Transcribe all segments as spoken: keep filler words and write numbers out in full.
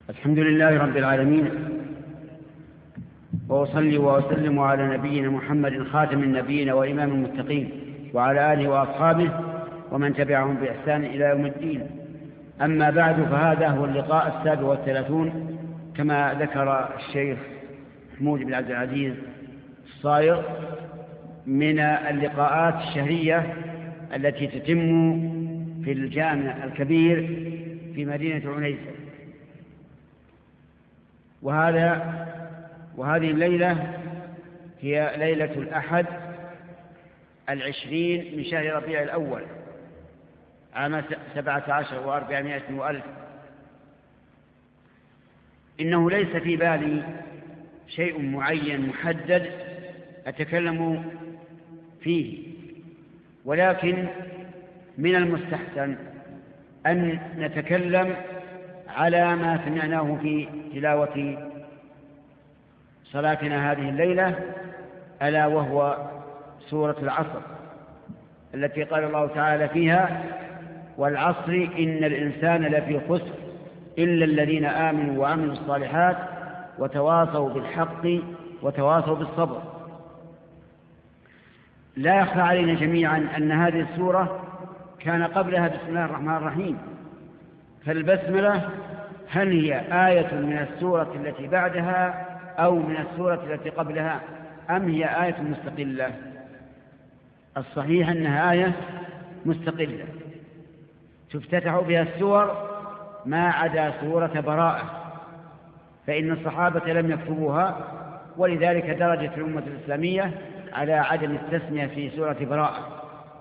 الحمد لله رب العالمين، وأصلي وأسلم على نبينا محمد خاتم النبيين وإمام المتقين، وعلى آله وأصحابه ومن تبعهم بإحسان إلى يوم الدين. أما بعد، فهذا هو اللقاء السابع والثلاثون كما ذكر الشيخ محمود بن عبد العزيز الصايغ من اللقاءات الشهرية التي تتم في الجامع الكبير في مدينة عنيزة. وهذا وهذه الليلة هي ليلة الأحد العشرين من شهر ربيع الأول عام سبعة عشر وأربعمائة وألف. إنه ليس في بالي شيء معين محدد أتكلم فيه، ولكن من المستحسن أن نتكلم على ما سمعناه في تلاوة صلاتنا هذه الليلة، ألا وهو سورة العصر التي قال الله تعالى فيها: والعصر إن الإنسان لفي خسر إلا الذين آمنوا وعملوا الصالحات وتواصوا بالحق وتواصوا بالصبر. لا يخفى علينا جميعا أن هذه السورة كان قبلها بسم الله الرحمن الرحيم، فالبسملة هل هي آية من السورة التي بعدها أو من السورة التي قبلها، أم هي آية مستقلة؟ الصحيح أنها آية مستقلة تفتتح بها السور ما عدا سورة براءة، فإن الصحابة لم يكتبوها، ولذلك درجت الأمة الإسلامية على عدم التسمية في سورة براءة.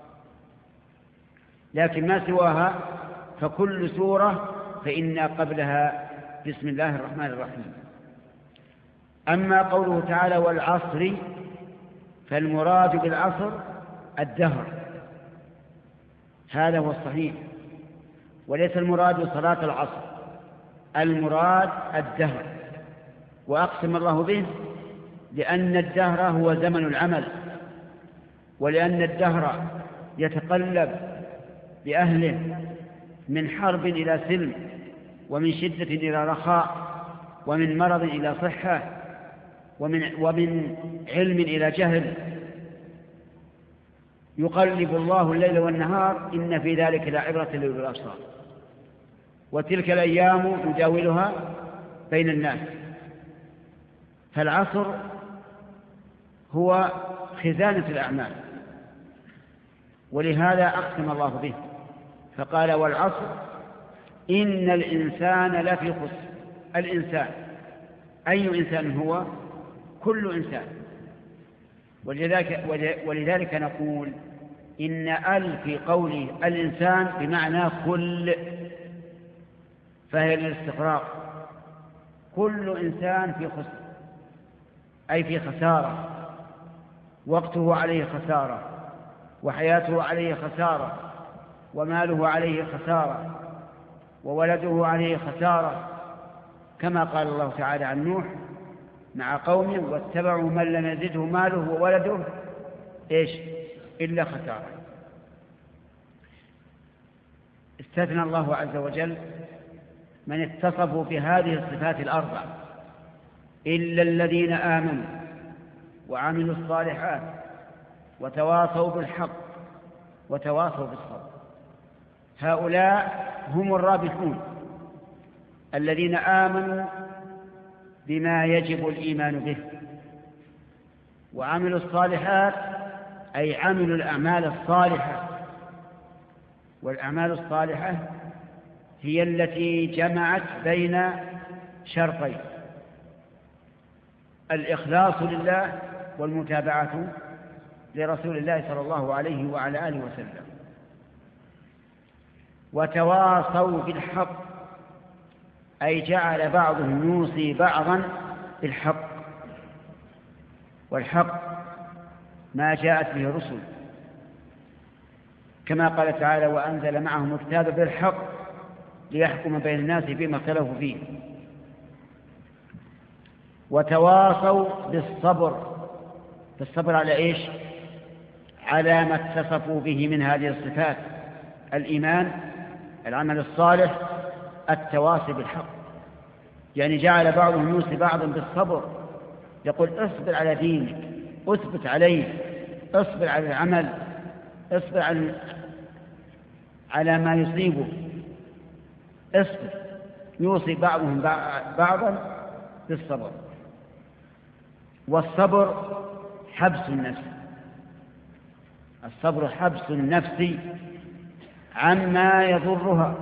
لكن ما سواها فكل سورة فإن قبلها بسم الله الرحمن الرحيم. أما قوله تعالى والعصر، فالمراد بالعصر الدهر، هذا هو الصحيح، وليس المراد صلاة العصر، المراد الدهر. وأقسم الله به لأن الدهر هو زمن العمل، ولأن الدهر يتقلب بأهله من حرب إلى سلم، ومن شدة إلى رخاء، ومن مرض إلى صحة، ومن, ومن علم إلى جهل. يقلب الله الليل والنهار، إن في ذلك لعبرة لأولي الأبصار. وتلك الأيام نداولها بين الناس. فالعصر هو خزانة الأعمال، ولهذا أقسم الله به فقال والعصر إن الإنسان لفي خسر. الإنسان أي إنسان هو؟ كل إنسان. ولذلك, ولذلك نقول إن ال في قوله الإنسان بمعنى كل، فهي للاستغراق. كل إنسان في خسر أي في خسارة، وقته عليه خسارة، وحياته عليه خسارة، وماله عليه خسارة، وولده عليه خسارة، كما قال الله تعالى عن نوح مع قومه: واتبعوا من لم يزده ماله وولده إيش إلا خسارة. استثنى الله عز وجل من اتصفوا بهذه الصفات الأربع: إلا الذين آمنوا وعملوا الصالحات وتواصوا بالحق وتواصوا بالصبر. هؤلاء هم الرابحون الذين آمنوا بما يجب الإيمان به، وعملوا الصالحات أي عملوا الأعمال الصالحة. والأعمال الصالحة هي التي جمعت بين شرطين: الإخلاص لله والمتابعة لرسول الله صلى الله عليه وعلى آله وسلم. وتواصوا بالحق أي جعل بعضهم يوصي بعضا بالحق، والحق ما جاءت به الرسل، كما قال تعالى: وأنزل معهم الكتاب بالحق ليحكم بين الناس فيما اختلفوا فيه. وتواصوا بالصبر. بالصبر على إيش؟ على ما اتصفوا به من هذه الصفات: الإيمان، العمل الصالح، التواصي بالحق. يعني جعل بعضهم يوصي بعضا بالصبر، يقول اصبر على دينك، اثبت عليه، اصبر على العمل، اصبر على على ما يصيبه، اصبر. يوصي بعضهم بعضا بالصبر. والصبر حبس النفس، الصبر حبس النفس عما يضرها،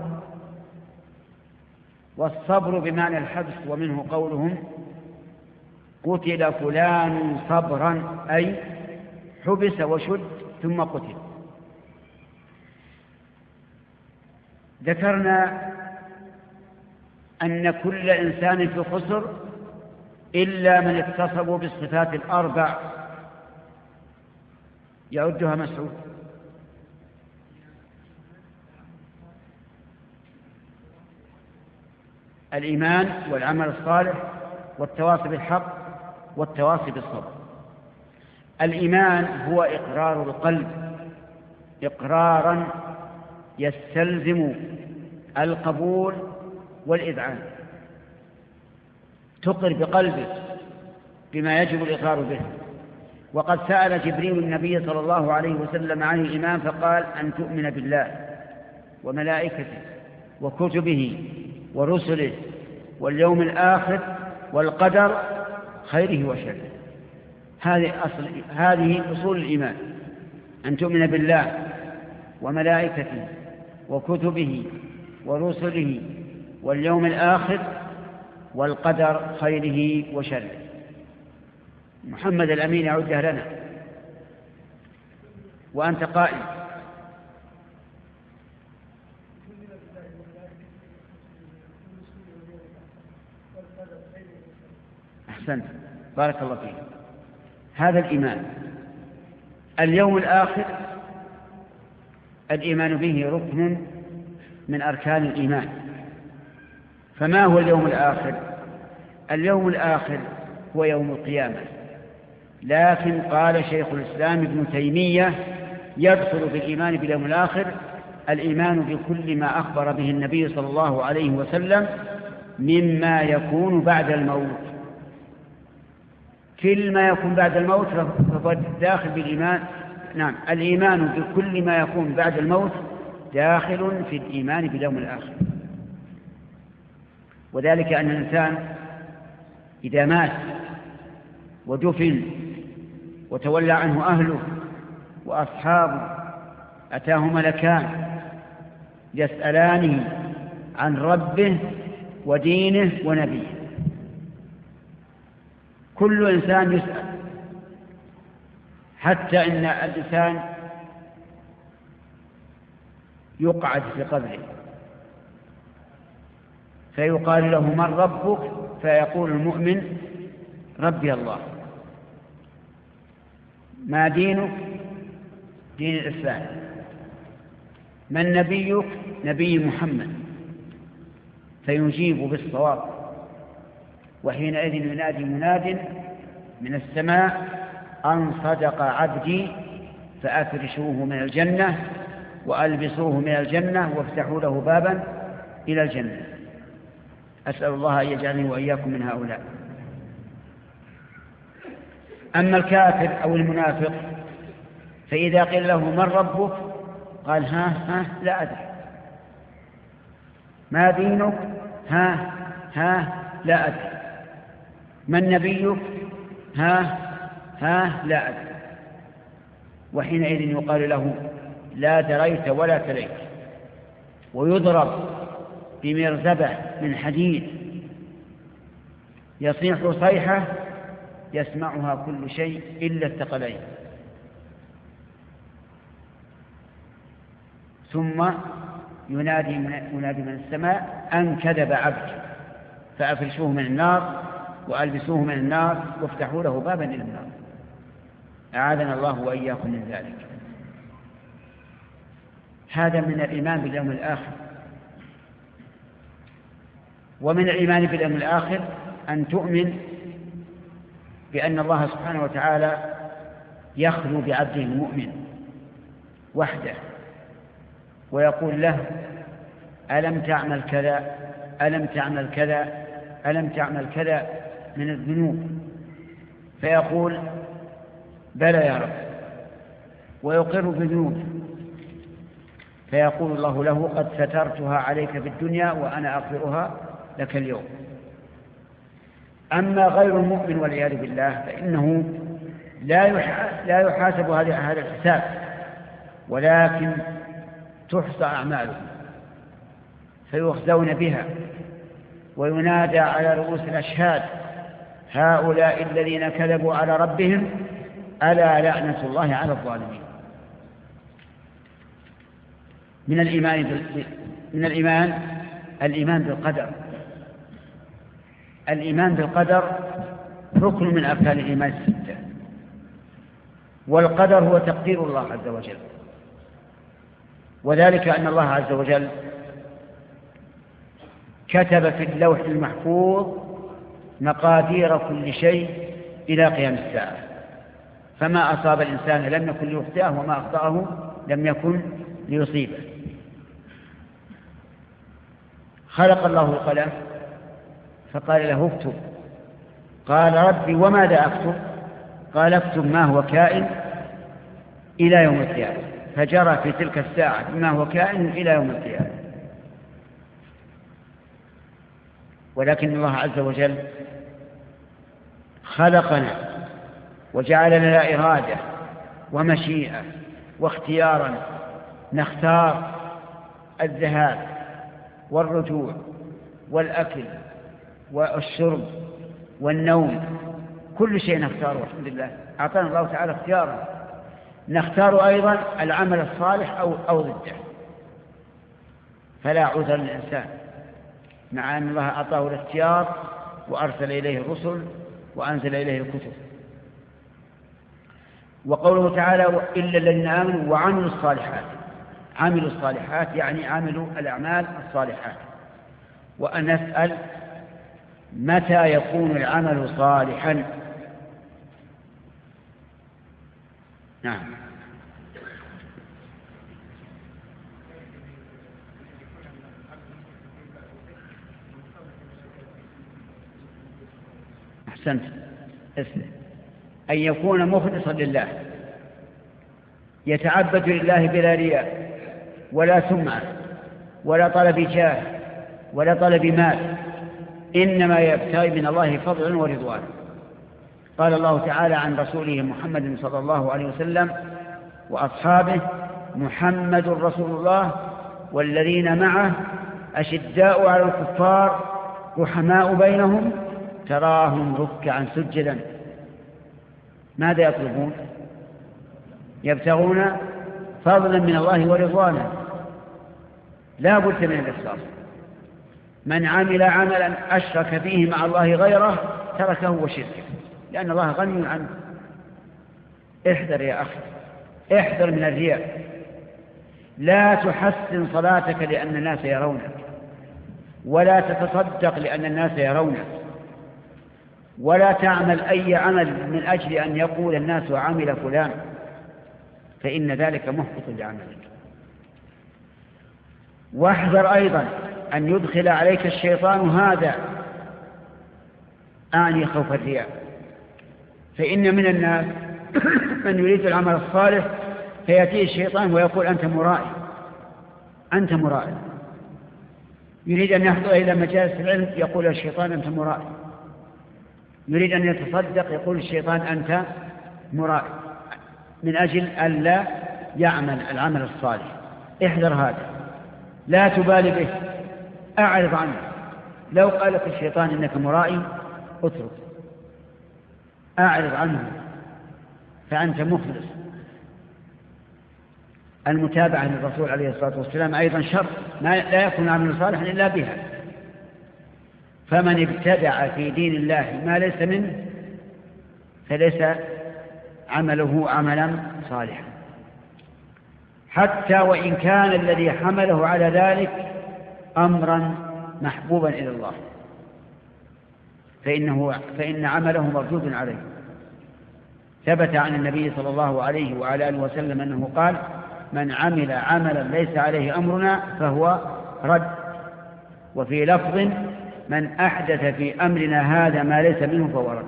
والصبر بمعنى الحبس، ومنه قولهم قتل فلان صبرا، أي حبس وشد ثم قتل. ذكرنا أن كل إنسان في خسر إلا من اتصفوا بالصفات الأربع، يعدها مسعود. الإيمان والعمل الصالح والتواصي بالحق والتواصي بالصبر. الإيمان هو إقرار القلب إقرارا يستلزم القبول والإذعان، تقر بقلبك بما يجب الإقرار به. وقد سأل جبريل النبي صلى الله عليه وسلم عن الإيمان فقال أن تؤمن بالله وملائكته وكتبه ورسله واليوم الآخر والقدر خيره وشره. هذه أصل هذه أصول الإيمان، أن تؤمن بالله وملائكته وكتبه ورسله واليوم الآخر والقدر خيره وشره. محمد الأمين يعدها لنا وأنت قائم. أحسنت، بارك الله فيك. هذا الإيمان. اليوم الآخر الإيمان به ركن من أركان الإيمان. فما هو اليوم الآخر؟ اليوم الآخر هو يوم القيامة، لكن قال شيخ الإسلام ابن تيمية يدخل بالإيمان باليوم الآخر الإيمان بكل ما أخبر به النبي صلى الله عليه وسلم مما يكون بعد الموت. كل ما يكون بعد الموت فهو داخل بالإيمان. نعم، الإيمان بكل ما يكون بعد الموت داخل في الإيمان باليوم الآخر. وذلك أن الإنسان إذا مات ودفن وتولى عنه أهله وأصحابه أتاه ملكان يسألانه عن ربه ودينه ونبيه. كل إنسان يسأل، حتى إن الإنسان يقعد في قبره فيقال له من ربك؟ فيقول المؤمن ربي الله. ما دينك؟ دين الإسلام. من نبيك؟ نبي محمد. فيجيب بالصواب. وحينئذ ينادي مناد من السماء أن صدق عبدي فأفرشوه من الجنة وألبسوه من الجنة وافتحوا له بابا إلى الجنة. أسأل الله أن يجعلني وإياكم من هؤلاء. أما الكافر أو المنافق فإذا قيل له من ربك؟ قال ها ها لا أدري. ما دينك؟ ها ها لا أدري. من نبيك؟ ها ها لا أدري. وحينئذ يقال له لا دريت ولا تليت، ويضرب بمرزبة من حديد يصيح صيحة يسمعها كل شيء إلا الثقلين. ثم ينادي منادي من السماء أن كذب عبد فأفرشوه من النار وألبسوه من النار وافتحوا له بابا إلى النار. أعاذنا الله وإياكم من ذلك. هذا من الإيمان باليوم الآخر. ومن الإيمان باليوم الآخر أن تؤمن بأن الله سبحانه وتعالى يخلو بعبده المؤمن وحده ويقول له ألم تعمل كذا ألم تعمل كذا ألم تعمل كذا من الذنوب؟ فيقول بلى يا رب، ويقر بذنوبه، فيقول الله له قد سترتها عليك في الدنيا وأنا أغفرها لك اليوم. أما غير المؤمن والعياذ بالله فإنه لا يحاسب هذا الحساب، ولكن تحصى أعماله فيخزون بها، وينادى على رؤوس الأشهاد هؤلاء الذين كذبوا على ربهم ألا لعنة الله على الظالمين. من الإيمان من الإيمان الإيمان بالقدر. الإيمان بالقدر ركن من أركان الإيمان الستة، والقدر هو تقدير الله عز وجل، وذلك أن الله عز وجل كتب في اللوح المحفوظ مقادير كل شيء إلى قيام الساعة، فما أصاب الإنسان لم يكن ليخطئه، وما أخطأه لم يكن ليصيبه. خلق الله القلم فقال له اكتب، قال ربي وماذا أكتب؟ قال اكتب ما هو كائن إلى يوم القيامة، فجرى في تلك الساعة ما هو كائن إلى يوم القيامة. ولكن الله عز وجل خلقنا وجعل لنا إرادة ومشيئة واختيارا، نختار الذهاب والرجوع والأكل والشرب والنوم، كل شيء نختاره. الحمد لله أعطانا الله تعالى اختيارا، نختار أيضا العمل الصالح أو, أو ضده، فلا عذر للإنسان مع أن الله أعطاه الاختيار وأرسل إليه الرسل وأنزل إليه الكتب. وقوله تعالى إلا الذين آمنوا وعملوا الصالحات، عملوا الصالحات يعني عملوا الأعمال الصالحات. وأن نسأل متى يكون العمل صالحا؟ نعم. أحسنت. أن يكون مخلصا لله، يتعبد لله بلا رياء ولا سمعة ولا طلب جاه ولا طلب مال، إنما يبتغي من الله فضلا ورضوانا. قال الله تعالى عن رسوله محمد صلى الله عليه وسلم وأصحابه: محمد رسول الله والذين معه أشداء على الكفار رحماء بينهم تراهم ركعا سجدا. ماذا يطلبون؟ يبتغون فضلا من الله ورضوانا. لا بد من الإخلاص. من عمل عملا أشرك فيه مع الله غيره تركه وشركه، لأن الله غني عنه. احذر يا أخي، احذر من الرياء. لا تحسن صلاتك لأن الناس يرونك، ولا تتصدق لأن الناس يرونك، ولا تعمل أي عمل من أجل أن يقول الناس عمل فلان، فإن ذلك محبط لعملك. واحذر أيضا أن يدخل عليك الشيطان هذا، أعني خوف الرياء. فإن من الناس من يريد العمل الصالح فيأتيه الشيطان ويقول أنت مرائي، أنت مرائي. يريد أن يحضر إلى مجالس العلم يقول الشيطان أنت مرائي. يريد أن يتصدق يقول الشيطان أنت مرائي، من أجل أن لا يعمل العمل الصالح. احذر هذا، لا تبالي به، أعرض عنه. لو قال لك الشيطان إنك مرائي اترك، أعرض عنه، فأنت مخلص. المتابعة للرسول عليه الصلاة والسلام أيضا شرط، لا يكون عمل صالحا إلا بها. فمن ابتدع في دين الله ما ليس منه فليس عمله عملا صالحا، حتى وإن كان الذي حمله على ذلك أمرا محبوبا إلى الله، فإنه فإن عمله مردود عليه. ثبت عن النبي صلى الله عليه وعلى آله وسلم أنه قال: من عمل عملا ليس عليه أمرنا فهو رد. وفي لفظ: من أحدث في أمرنا هذا ما ليس منه فهو رد.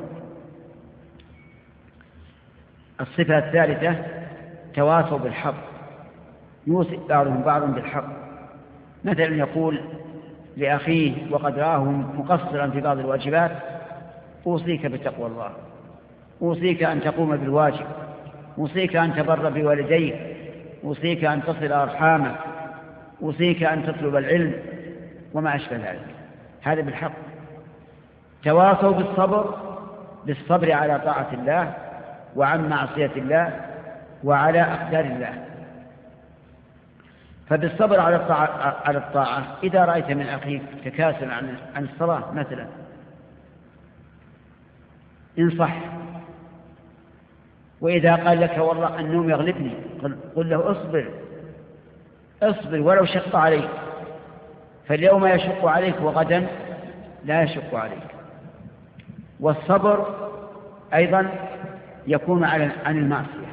الصفة الثالثة تواصوا بالحق، يوصي بعضهم بعضا بالحق. مثلا يقول لأخيه وقد راه مقصرا في بعض الواجبات: أوصيك بتقوى الله، أوصيك أن تقوم بالواجب، أوصيك أن تبر بوالديك، أوصيك أن تصل أرحامك، أوصيك أن تطلب العلم وما أشبه ذلك. هذا بالحق. تواصوا بالصبر، بالصبر على طاعة الله وعن معصية الله وعلى أقدار الله. فبالصبر على الطاعة, على الطاعة إذا رأيت من أخيك تكاسل عن عن الصلاة مثلا، انصح. وإذا قال لك والله النوم يغلبني، قل له اصبر اصبر ولو شق عليك، فاليوم يشق عليك وغدا لا يشق عليك. والصبر أيضا يكون عن المعصية.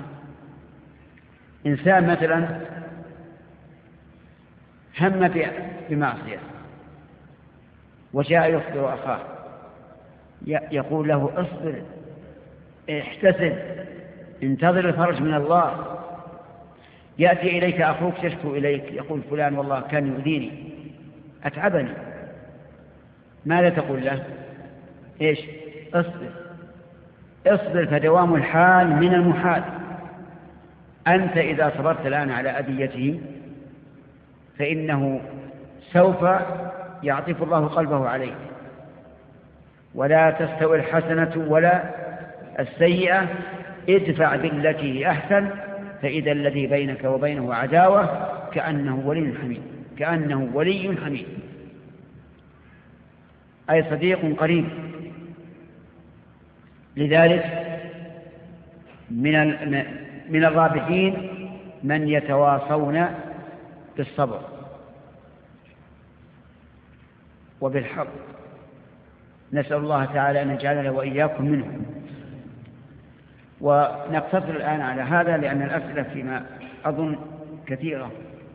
إنسان مثلا هم بمعصية وجاء يخبر أخاه، يقول له اصبر احتسب انتظر الفرج من الله. يأتي إليك أخوك يشكو إليك، يقول فلان والله كان يؤذيني أتعبني، ماذا تقول له؟ إيش؟ اصبر اصبر فدوام الحال من المحال. أنت إذا صبرت الآن على أذيته فإنه سوف يعطف الله قلبه عليك. ولا تستوي الحسنة ولا السيئة، ادفع بالتي هي أحسن فإذا الذي بينك وبينه عداوة كأنه ولي حميد، كأنه ولي حميد، أي صديق قريب. لذلك من من الرابحين من يتواصون بالصبر وبالحق. نسأل الله تعالى أن يجعلنا وإياكم منهم. ونقتصر الآن على هذا لأن الأسئلة فيما أظن كثيرة.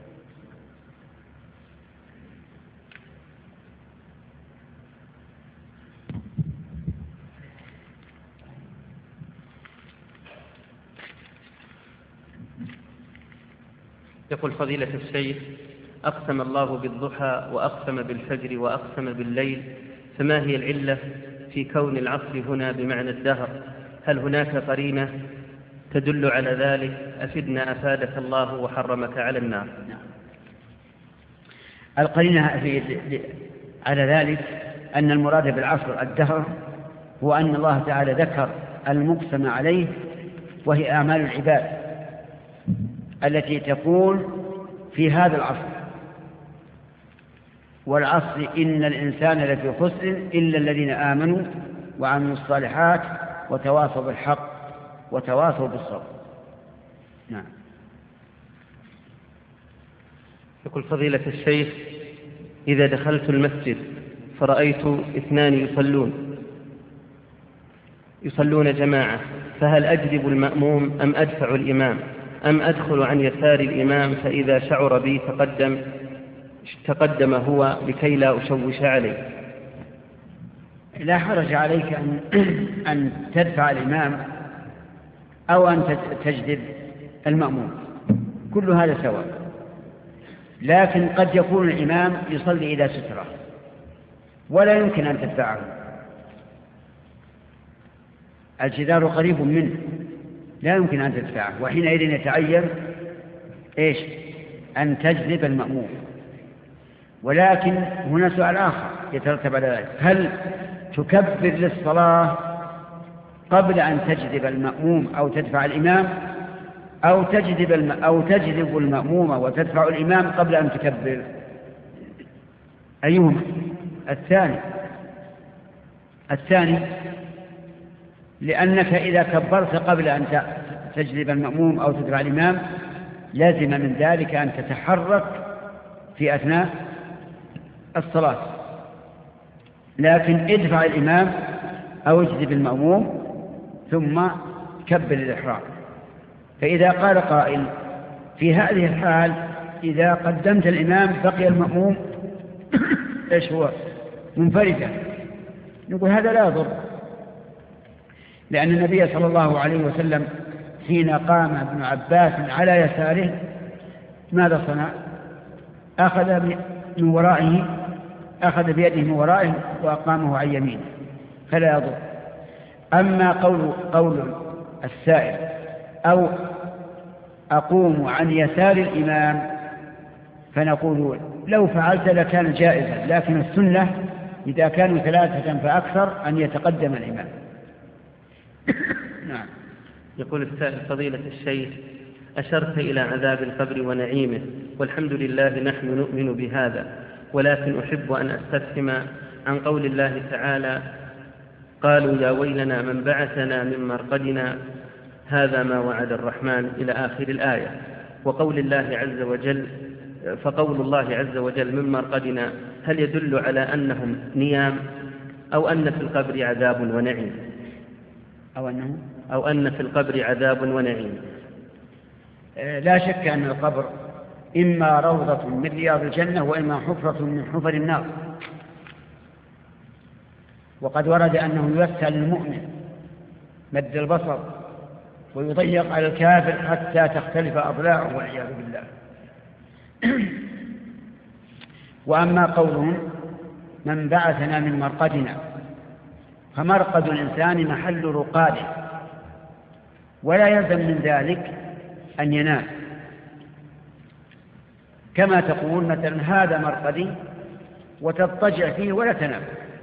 يقول فضيلة الشيخ: أقسم الله بالضحى وأقسم بالفجر وأقسم بالليل، فما هي العلة في كون العصر هنا بمعنى الدهر؟ هل هناك قرينة تدل على ذلك؟ أفدنا أفادك الله وحرمك على النار. القرينة على ذلك أن المراد بالعصر الدهر هو أن الله تعالى ذكر المقسم عليه وهي أعمال العباد التي تكون في هذا العصر. والعصر إن الإنسان لفي خسر إلا الذين آمنوا وعملوا الصالحات وتواصوا بالحق وتواصوا بالصبر. نعم. يقول فضيلة الشيخ: إذا دخلت المسجد فرأيت اثنان يصلون يصلون جماعة، فهل أجذب المأموم أم أدفع الإمام أم أدخل عن يسار الإمام فإذا شعر بي تقدم تقدم هو لكي لا أشوش عليه؟ لا حرج عليك أن, أن تدفع الإمام أو أن تجذب المأموم، كل هذا سواء. لكن قد يكون الإمام يصلي إلى سترة ولا يمكن أن تدفعه، الجدار قريب منه لا يمكن أن تدفعه، وحينئذ يتعين إيش؟ أن تجذب المأموم. ولكن هنا سؤال آخر يترتب على ذلك: هل تكبر للصلاة قبل أن تجذب المأموم أو تدفع الإمام، أو تجذب الم... أو تجذب المأموم وتدفع الإمام قبل أن تكبر؟ أيهما؟ الثاني الثاني لأنك إذا كبرت قبل أن تجذب المأموم أو تدفع الإمام لازم من ذلك أن تتحرك في أثناء الصلاة. لكن ادفع الإمام أو اجذب المأموم ثم كبر الإحرام. فإذا قال قائل: في هذه الحال إذا قدمت الإمام بقي المأموم إيش هو؟ منفردة، نقول هذا لا يضر، لأن النبي صلى الله عليه وسلم حين قام ابن عباس على يساره ماذا صنع؟ أخذ من ورائه أخذ بيده من ورائه وأقامه عن يمينه، فلا يضر. أما قول, قول السائل أو أقوم عن يسار الإمام فنقول لو فعلت لكان جائزا، لكن السنة إذا كانوا ثلاثة فأكثر أن يتقدم الإمام. نعم. يقول السائل فضيلة الشيخ أشرت إلى عذاب القبر ونعيمه، والحمد لله نحن نؤمن بهذا، ولكن أحب أن أستفهم عن قول الله تعالى قالوا يا ويلنا من بعثنا من مرقدنا هذا ما وعد الرحمن إلى آخر الآية، وقول الله عز وجل فقول الله عز وجل من مرقدنا هل يدل على أنهم نيام أو أن في القبر عذاب ونعيم أو أنه أو أن في القبر عذاب ونعيم؟ لا شك أن القبر إما روضة من رياض الجنة وإما حفرة من حفر النار، وقد ورد أنه يوسع للمؤمن مد البصر ويضيق على الكافر حتى تختلف أضلاعه والعياذ بالله. وأما قولهم من بعثنا من مرقدنا، فمرقد الإنسان محل رقاده، ولا يلزم من ذلك أن ينام، كما تقول مثلا هذا مرقدي وتضطجع فيه ولا تنام.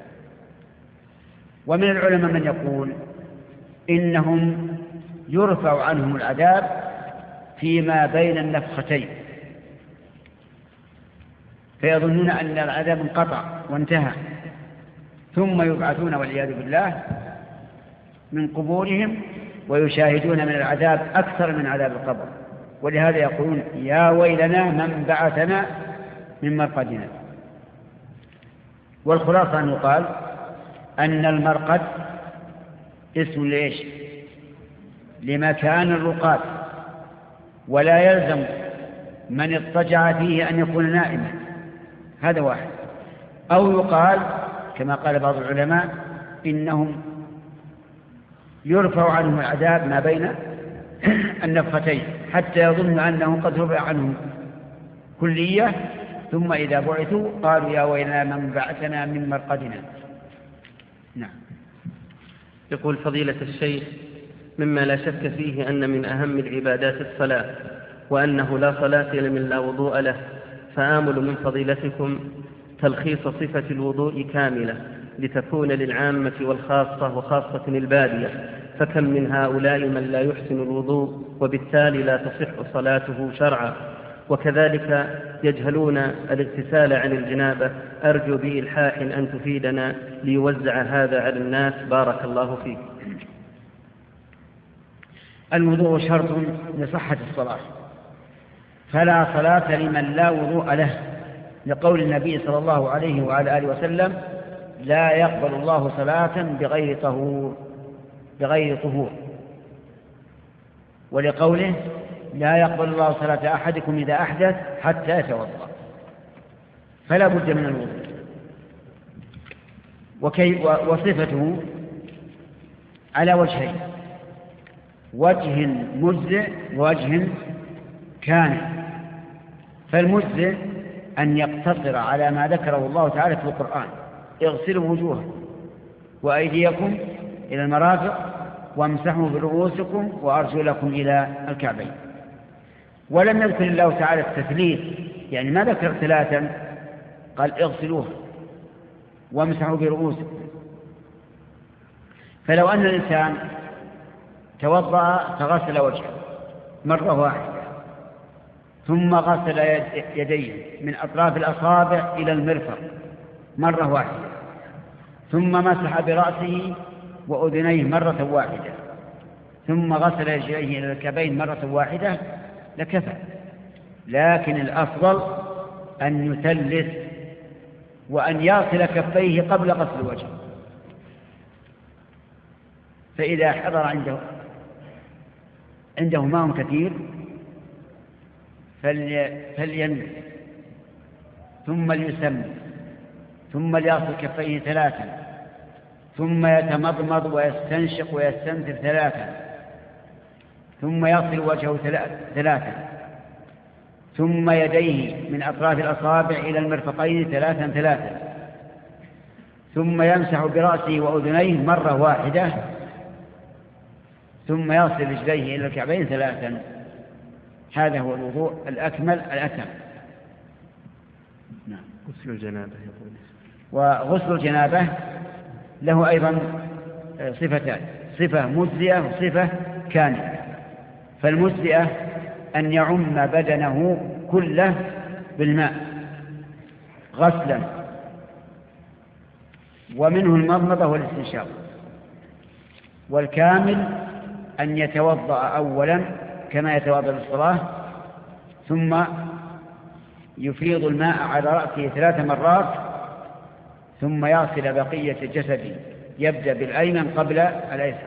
ومن العلماء من يقول إنهم يرفع عنهم العذاب فيما بين النفختين، فيظنون أن العذاب انقطع وانتهى، ثم يبعثون والعياذ بالله من قبورهم ويشاهدون من العذاب أكثر من عذاب القبر، ولهذا يقولون يا ويلنا من بعثنا من مرقدنا. والخلاصة أن يقال أن المرقد اسم ليش؟ لمكان الرقاد، ولا يلزم من اضطجع فيه أن يكون نائما، هذا واحد. أو يقال كما قال بعض العلماء إنهم يرفع عنهم العذاب ما بين النفختين حتى يظن أنه قد رفع عنهم كلية، ثم إذا بعثوا قالوا يا ويلنا من بعثنا من مرقدنا. نعم. يقول فضيلة الشيخ مما لا شك فيه أن من أهم العبادات الصلاة، وأنه لا صلاة لمن لا وضوء له، فآمل من فضيلتكم تلخيص صفة الوضوء كاملة لتكون للعامة والخاصة وخاصة البادية، فكم من هؤلاء من لا يحسن الوضوء وبالتالي لا تصح صلاته شرعا، وكذلك يجهلون الاغتسال عن الجنابة. أرجو بإلحاح أن تفيدنا ليوزع هذا على الناس، بارك الله فيك. الوضوء شرط لصحة الصلاة، فلا صلاة لمن لا وضوء له، لقول النبي صلى الله عليه وعلى آله وسلم لا يقبل الله صلاة بغير طهور بغير طهور ولقوله لا يقبل الله صلاة أحدكم إذا أحدث حتى يتوضأ، فلا بد من الوضوء. وكي وصفته على وجهين، وجه مجزئ ووجه كامل. فالمجزئ أن يقتصر على ما ذكره الله تعالى في القرآن: اغسلوا وجوهكم وأيديكم إلى المرافق وامسحوا برؤوسكم وأرجلكم إلى الكعبين. ولم يذكر الله تعالى التثليث، يعني ما ذكر ثلاثا، قال اغسلوها وامسحوا برؤوسكم. فلو أن الإنسان توضأ فغسل وجهه مرة واحدة، ثم غسل يديه من أطراف الأصابع إلى المرفق مرة واحدة، ثم مسح برأسه وأذنيه مرة واحدة، ثم غسل رجليه إلى الكعبين مرة واحدة لكفى. لكن الأفضل أن يثلث وأن يغسل كفيه قبل غسل الوجه، فإذا حضر عنده عنده ماء كثير فلينوي ثم ليسمي ثم ليغسل كفيه ثلاثا ثم يتمضمض ويستنشق ويستنثر ثلاثا ثم يغسل وجهه ثلاثا ثم يديه من أطراف الأصابع إلى المرفقين ثلاثا ثلاثا ثم يمسح برأسه وأذنيه مرة واحدة ثم يغسل رجليه إلى الكعبين ثلاثا. هذا هو الوضوء الأكمل الأتم. نعم. غسل الجنابة يقول. وغسل الجنابة له أيضا صفتان، صفة مجزئة وصفة كاملة. فالمجزئة أن يعم بدنه كله بالماء غسلا، ومنه المضمضة والاستنشاق. والكامل أن يتوضأ أولا كما يتوضأ للصلاة، ثم يفيض الماء على رأسه ثلاث مرات، ثم يغسل بقية الجسد، يبدأ بالأيمن قبل الأيسر.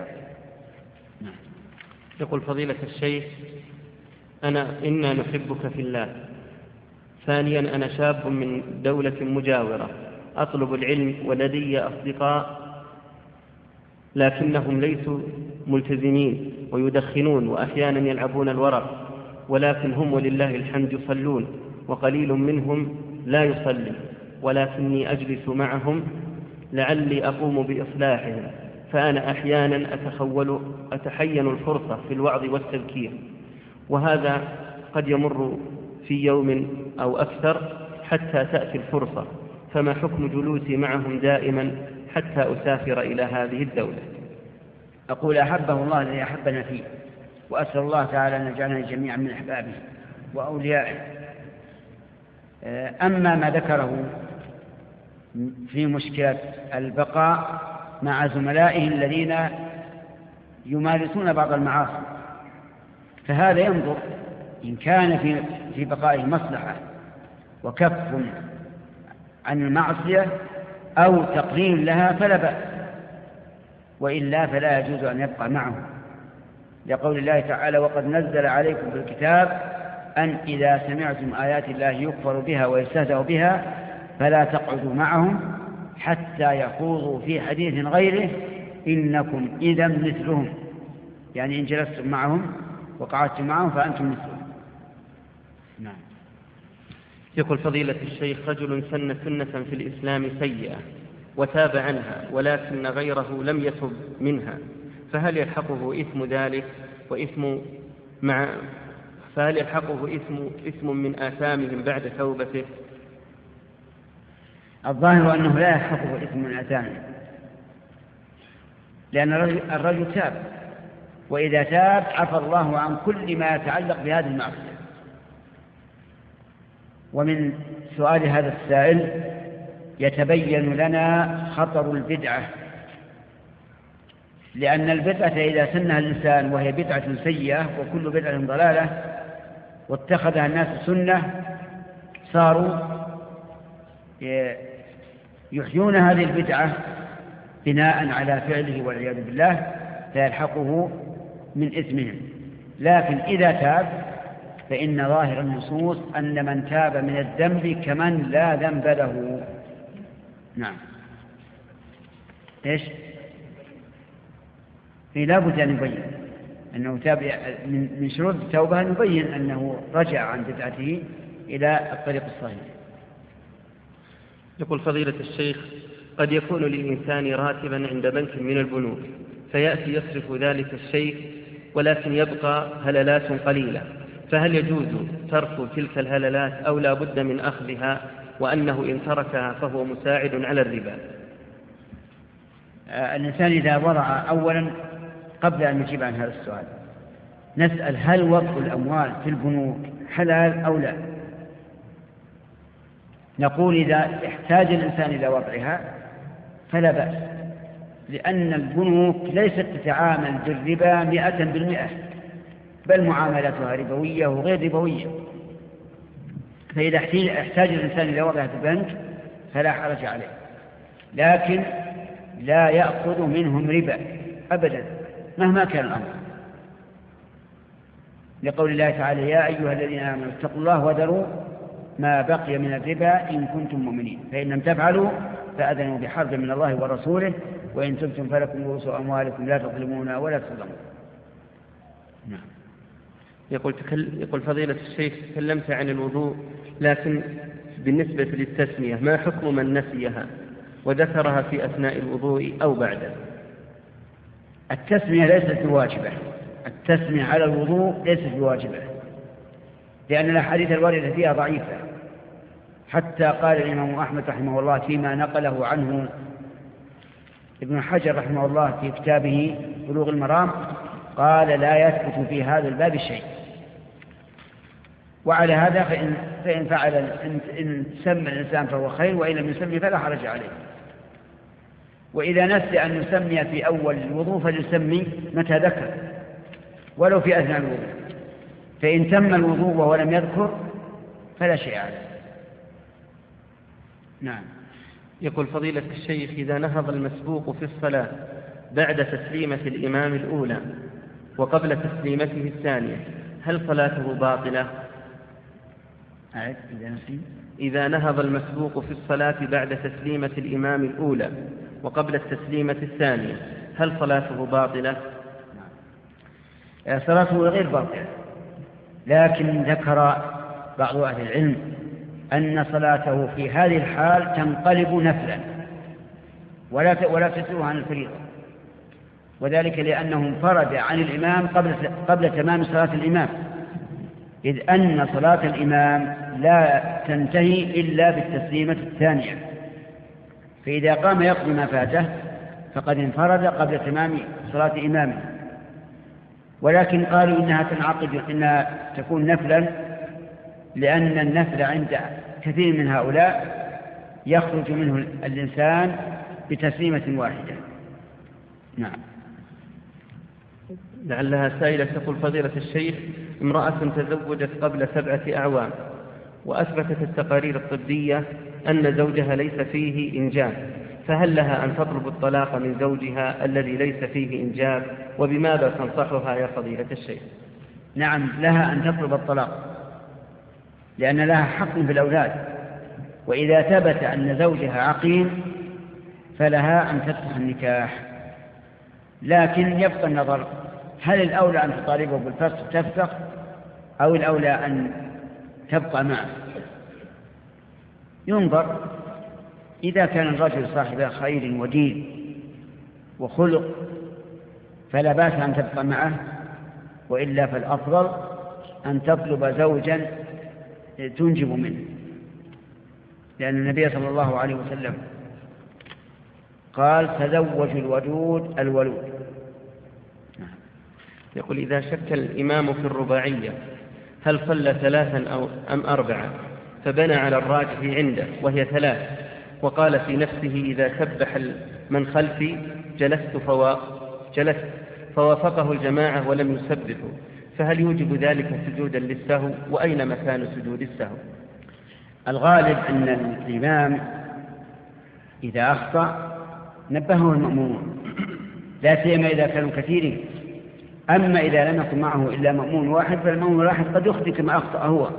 يقول فضيلة الشيخ: أنا إنا نحبك في الله. ثانيا، أنا شاب من دولة مجاورة أطلب العلم ولدي أصدقاء لكنهم ليسوا ملتزمين ويدخنون وأحيانا يلعبون الورق، ولكن هم ولله الحمد يصلون، وقليل منهم لا يصلي، ولكني أجلس معهم لعلي أقوم بإصلاحهم، فأنا أحيانا أتخول أتحين الفرصة في الوعظ والتذكير، وهذا قد يمر في يوم أو أكثر حتى تأتي الفرصة، فما حكم جلوسي معهم دائما حتى أسافر إلى هذه الدولة؟ أقول: أحبه الله الذي أحبنا فيه، وأسأل الله تعالى أن يجعلنا جميعا من أحبابه وأوليائه. أما ما ذكره في مشكلة البقاء مع زملائه الذين يمارسون بعض المعاصي، فهذا ينظر إن كان في في بقائه مصلحة وكف عن المعصية أو تقرين لها فلا بأس، وإلا فلا يجوز أن يبقى معه، لقول الله تعالى: وقد نزل عليكم في الكتاب أن إذا سمعتم آيات الله يكفر بها ويستهزأ بها فلا تقعدوا معهم حتى يخوضوا في حديث غيره إنكم إذا مثلهم، يعني إن جلستم معهم وقعدتم معهم فأنتم مثلهم. نعم. يقول فضيلة الشيخ: رجل سن سنة في الإسلام سيئة وتاب عنها ولكن غيره لم يتب منها، فهل يلحقه إثم ذلك وإثم مع فهل يلحقه إثم إثم من آثامهم بعد توبته؟ الظاهر أنه لا يلحقه إثم من آثامهم، لأن الرجل تاب، وإذا تاب عفى الله عن كل ما يتعلق بهذه المعصية. ومن سؤال هذا السائل يتبين لنا خطر البدعة، لأن البدعة إذا سنها الإنسان وهي بدعة سيئة وكل بدعة ضلالة واتخذها الناس سنة، صاروا يحيون هذه البدعة بناء على فعله والعياذ بالله، فيلحقه من إثمهم. لكن إذا تاب فإن ظاهر النصوص أن من تاب من الذنب كمن لا ذنب له. نعم. إيش؟ في لا بد أن يبين أنه تاب. من شروط التوبة أن يبين أنه رجع عن بدعته إلى الطريق الصحيح. يقول فضيلة الشيخ: قد يكون للإنسان راتبا عند بنك من البنوك فيأتي يصرف ذلك الشيء ولكن يبقى هللات قليلة، فهل يجوز ترك تلك الهللات أو لا بد من أخذها، وأنه إن تركها فهو مساعد على الربا؟ آه الإنسان إذا وضع أولا قبل أن نجيب عن هذا السؤال نسأل: هل وضع الأموال في البنوك حلال أو لا؟ نقول: إذا احتاج الإنسان إلى وضعها فلا بأس، لأن البنوك ليست تتعامل بالربا مئة بالمئة، بل معاملاتها ربوية وغير ربوية، فإذا احتاج الإنسان إلى وضعها في البنك فلا حرج عليه، لكن لا يأخذ منهم ربا أبدا مهما كان الأمر، لقول الله تعالى: يا أيها الذين آمنوا اتقوا الله وذروا ما بقي من الربا إن كنتم مؤمنين، فإن لم تفعلوا فأذنوا بحرب من الله ورسوله، وإن تبتم فلكم رؤوس أموالكم لا تظلمون ولا تظلمون. نعم. يقول, تكل... يقول فضيلة الشيخ تكلمت عن الوضوء، لكن بالنسبة للتسمية ما حكم من نسيها وذكرها في أثناء الوضوء أو بعده؟ التسمية ليست بواجبة، التسمية على الوضوء ليست بواجبة، لأن الأحاديث الواردة فيها ضعيفة. حتى قال الإمام أحمد رحمه الله فيما نقله عنه ابن حجر رحمه الله في كتابه بلوغ المرام، قال لا يثبت في هذا الباب شيء. وعلى هذا فإن, فإن فعل إن سمى الإنسان فهو خير، وإن لم يسمي فلا حرج عليه. وإذا نسي أن يسمي في أول الوضوء فليسمي متى ذكر ولو في أثناء الوضوء، فإن تم الوضوء وهو لم يذكر فلا شيء عليه. نعم. يقول فضيلة الشيخ إذا نهض المسبوق في الصلاة بعد تسليمة الإمام الأولى وقبل تسليمته الثانية هل صلاته باطلة؟ أعد إذا نسي. إذا نهض المسبوق في الصلاة بعد تسليمة الإمام الأولى وقبل التسليمة الثانية هل صلاته باطلة؟ نعم. صلاته غير باطلة، لكن ذكر بعض أهل العلم أن صلاته في هذه الحال تنقلب نفلا ولا ولا تسوء عن الفريضة، وذلك لأنه انفرد عن الإمام قبل قبل تمام صلاة الإمام، إذ أن صلاة الإمام لا تنتهي إلا بالتسليمة الثانية، فإذا قام يقضي ما فاته فقد انفرد قبل تمام صلاة إمامه. ولكن قالوا إنها تنعقد إنها تكون نفلا، لأن النفل عند كثير من هؤلاء يخرج منه الإنسان بتسليمة واحدة. نعم. لعلها سائلة تقول فضيلة الشيخ امرأة تزوجت قبل سبعة أعوام وأثبتت التقارير الطبية أن زوجها ليس فيه إنجاب، فهل لها أن تطلب الطلاق من زوجها الذي ليس فيه إنجاب؟ وبماذا تنصحها يا فضيلة الشيخ؟ نعم، لها أن تطلب الطلاق، لأن لها حق في الأولاد، وإذا ثبت أن زوجها عقيم فلها أن تفسخ النكاح. لكن يبقى النظر، هل الأولى أن تطالبه بالفسخ تفسخ أو الأولى أن تبقى معه؟ ينظر، إذا كان الرجل صاحب خير ودين وخلق فلا بأس أن تبقى معه، وإلا فالأفضل أن تطلب زوجا تنجب منه، لأن النبي صلى الله عليه وسلم قال تزوج الودود الولود. يقول إذا شك الإمام في الرباعية هل صلى ثلاثا أو أم أربعة فبنى على الراجح عنده وهي ثلاث، وقال في نفسه إذا سبح من خلفي جلست, فوا جلست فوافقه الجماعة ولم يسبحوا، فهل يوجب ذلك سجودا للسهو؟ وأين مكان سجود السهو؟ الغالب أن الإمام إذا أخطأ نبهه المأمومون، لا سيما إذا كانوا كثيرين. أما إذا لم يكن معه إلا مأمون واحد فالمأمون الواحد قد يخطئ كما أخطأ هو.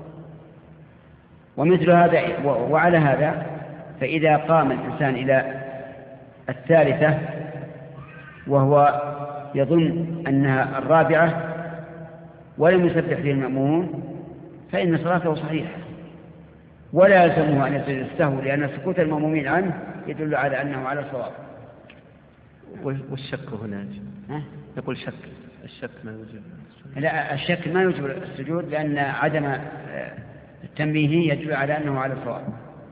ومثل هذا وعلى هذا فإذا قام الإنسان إلى الثالثة وهو يظن أنها الرابعة ولم يسبح فيه المأمون فإن صلاته صحيحة، ولا يلزمه أن يسجد السهو، لأن سكوت المأمومين عنه يدل على أنه على صواب. والشك هنا يقول شك الشك ما يوجب. لا، الشك ما يوجب السجود، لأن عدم التنبيه يدل على أنه على صواب.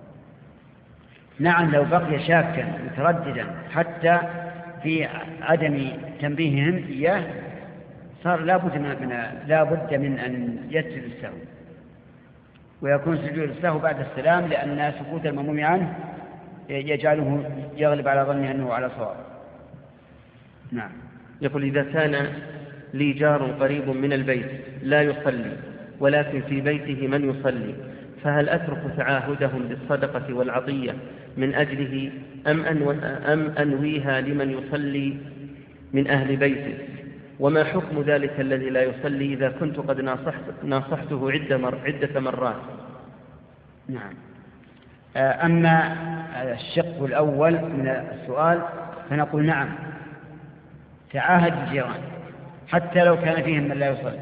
نعم، لو بقي شاكا مترددا حتى في عدم تنبيههم إياه صار لابد من لابد من أن يسجد السهو، ويكون سجود السهو بعد السلام، لأن سكوت المأموم عنه يجعله يغلب على ظنه أنه على صواب. نعم. يقول إذا كان لي جار قريب من البيت لا يصلي ولكن في بيته من يصلي، فهل أترك تعاهدهم بالصدقة والعطية من أجله أم, أم أنويها لمن يصلي من أهل بيته؟ وما حكم ذلك الذي لا يصلي إذا كنت قد ناصحت ناصحته عدة, مر عدة مرات؟ نعم. أما الشق الأول من السؤال فنقول نعم، تعاهد الجيران حتى لو كان فيهم من لا يصلي،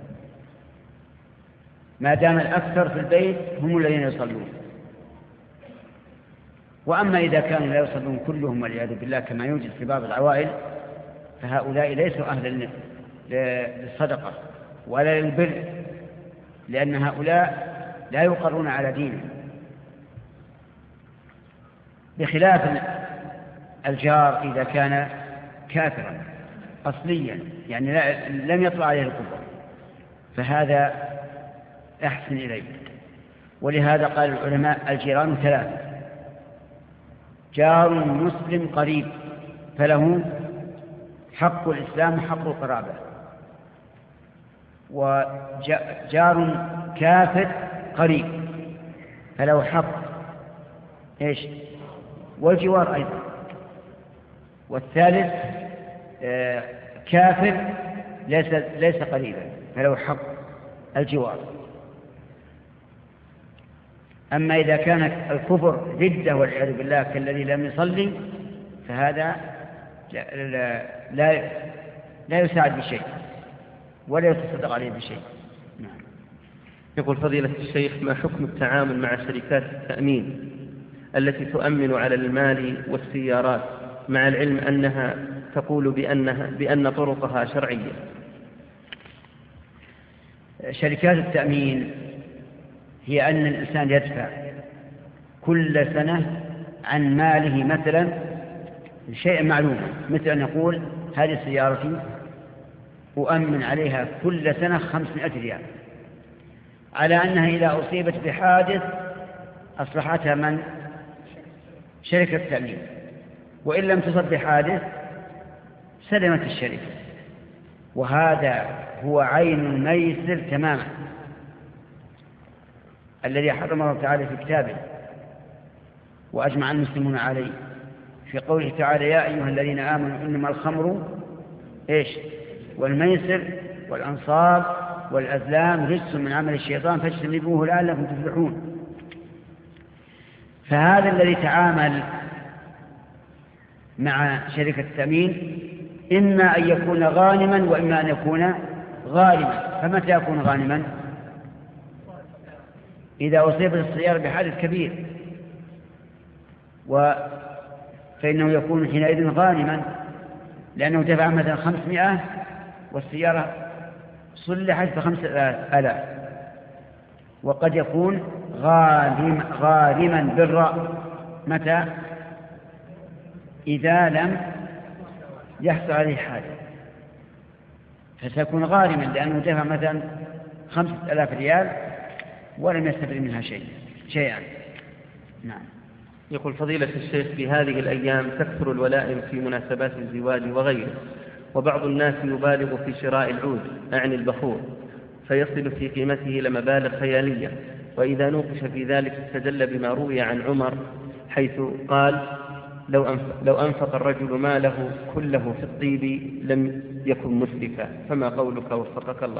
ما دام الأكثر في البيت هم الذين يصلون. وأما إذا كانوا لا يصلون كلهم والعياذ بالله كما يوجد في بعض العوائل، فهؤلاء ليسوا أهلا للصدقة ولا للبر، لأن هؤلاء لا يقرون على دينهم، بخلاف الجار إذا كان كافرا أصليا، يعني لم يطلع عليه الكفر، فهذا أحسن إليه. ولهذا قال العلماء الجيران ثلاثة: جار مسلم قريب فله حق الإسلام وحق القرابة، وجار كافر قريب فله حق إيش والجوار أيضا، والثالث آه كافر ليس, ليس قريبا فله حق الجوار. أما إذا كان الكفر ضده والعياذ بالله كالذي لم يصلي فهذا لا, لا, لا يساعد بشيء ولا يتصدق عليه بشيء. نعم. يقول فضيلة الشيخ: ما حكم التعامل مع شركات التأمين التي تؤمن على المال والسيارات مع العلم أنها تقول بأنها بأن طرقها شرعية؟ شركات التأمين هي أن الإنسان يدفع كل سنة عن ماله مثلا شيء معلوم، مثل أن يقول هذه سيارتي أؤمن عليها كل سنة خمسمائة ريال، على أنها إذا أصيبت بحادث أصلحتها من شركة التأمين، وإن لم تصب بحادث سلمت الشركة. وهذا هو عين الميسر تماما الذي حرم الله تعالى في كتابه وأجمع المسلمون عليه في قوله تعالى: يا أيها الذين آمنوا إنما الخمر إيش والميسر والأنصاب والأزلام رجس من عمل الشيطان فاجتنبوه لعلكم تفلحون. فهذا الذي تعامل مع شركة التأمين إما أن يكون غانما وإما أن يكون غارما. فمتى يكون غانما؟ إذا أصيبت السيارة بحادث كبير، و فإنه يكون حينئذ غانما لأنه دفع مثلا خمسمائة والسيارة صلحت بخمسة آلاف. وقد يكون غارم غارما بالراء متى؟ إذا لم يحصل عليه حادث، فسيكون غارما لأنه دفع مثلا خمسة آلاف ريال ولم يستفد منها شيء شيئا. نعم. يقول فضيلة الشيخ: في هذه الأيام تكثر الولائم في مناسبات الزواج وغيره، وبعض الناس يبالغ في شراء العود أعني البخور فيصل في قيمته لمبالغ خيالية، وإذا نوقش في ذلك استدل بما روي عن عمر حيث قال: لو أنفق, لو أنفق الرجل ماله كله في الطيب لم يكن مسرفا. فما قولك وفقك الله؟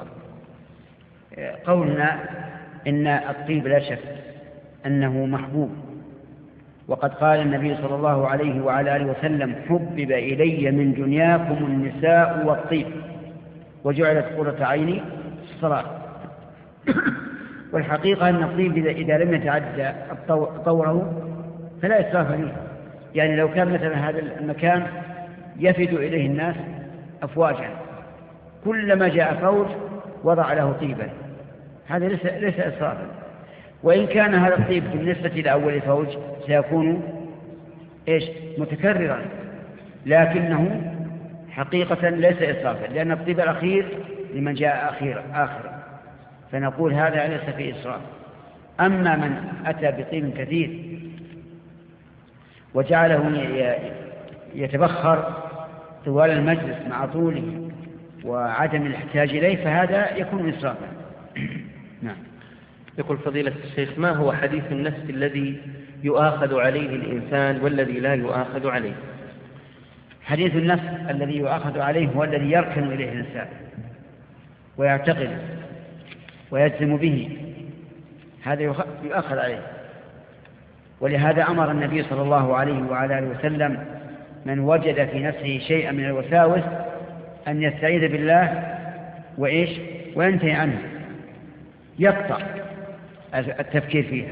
قولنا إن الطيب لا شك أنه محبوب، وقد قال النبي صلى الله عليه وعلى آله وسلم: حبب إلي من دنياكم النساء والطيب وجعلت قرة عيني الصلاة. والحقيقة أن الطيب إذا لم يتعدى طوره فلا إسراف فيه. يعني لو كان مثلا هذا المكان يفد إليه الناس أفواجا، كلما جاء فوج وضع له طيبا، هذا ليس, ليس إسرافا. وإن كان هذا الطيب بالنسبة لأول فوج سيكون إيش متكررا، لكنه حقيقة ليس إسرافا، لأن الطيب الأخير لمن جاء أخيرا آخرا، فنقول هذا ليس في إسراف. أما من أتى بطيب كثير وجعله يتبخر طوال المجلس مع طوله وعدم الاحتياج إليه فهذا يكون إسرافا. نعم. يقول فضيلة الشيخ: ما هو حديث النفس الذي يؤاخذ عليه الإنسان والذي لا يؤاخذ عليه؟ حديث النفس الذي يؤاخذ عليه هو الذي يركن إليه الإنسان ويعتقد ويجزم به، هذا يؤاخذ عليه. ولهذا أمر النبي صلى الله عليه وعلى آله وسلم من وجد في نفسه شيئا من الوساوس أن يستعيذ بالله وإيش وينتهي عنه، يقطع التفكير فيها.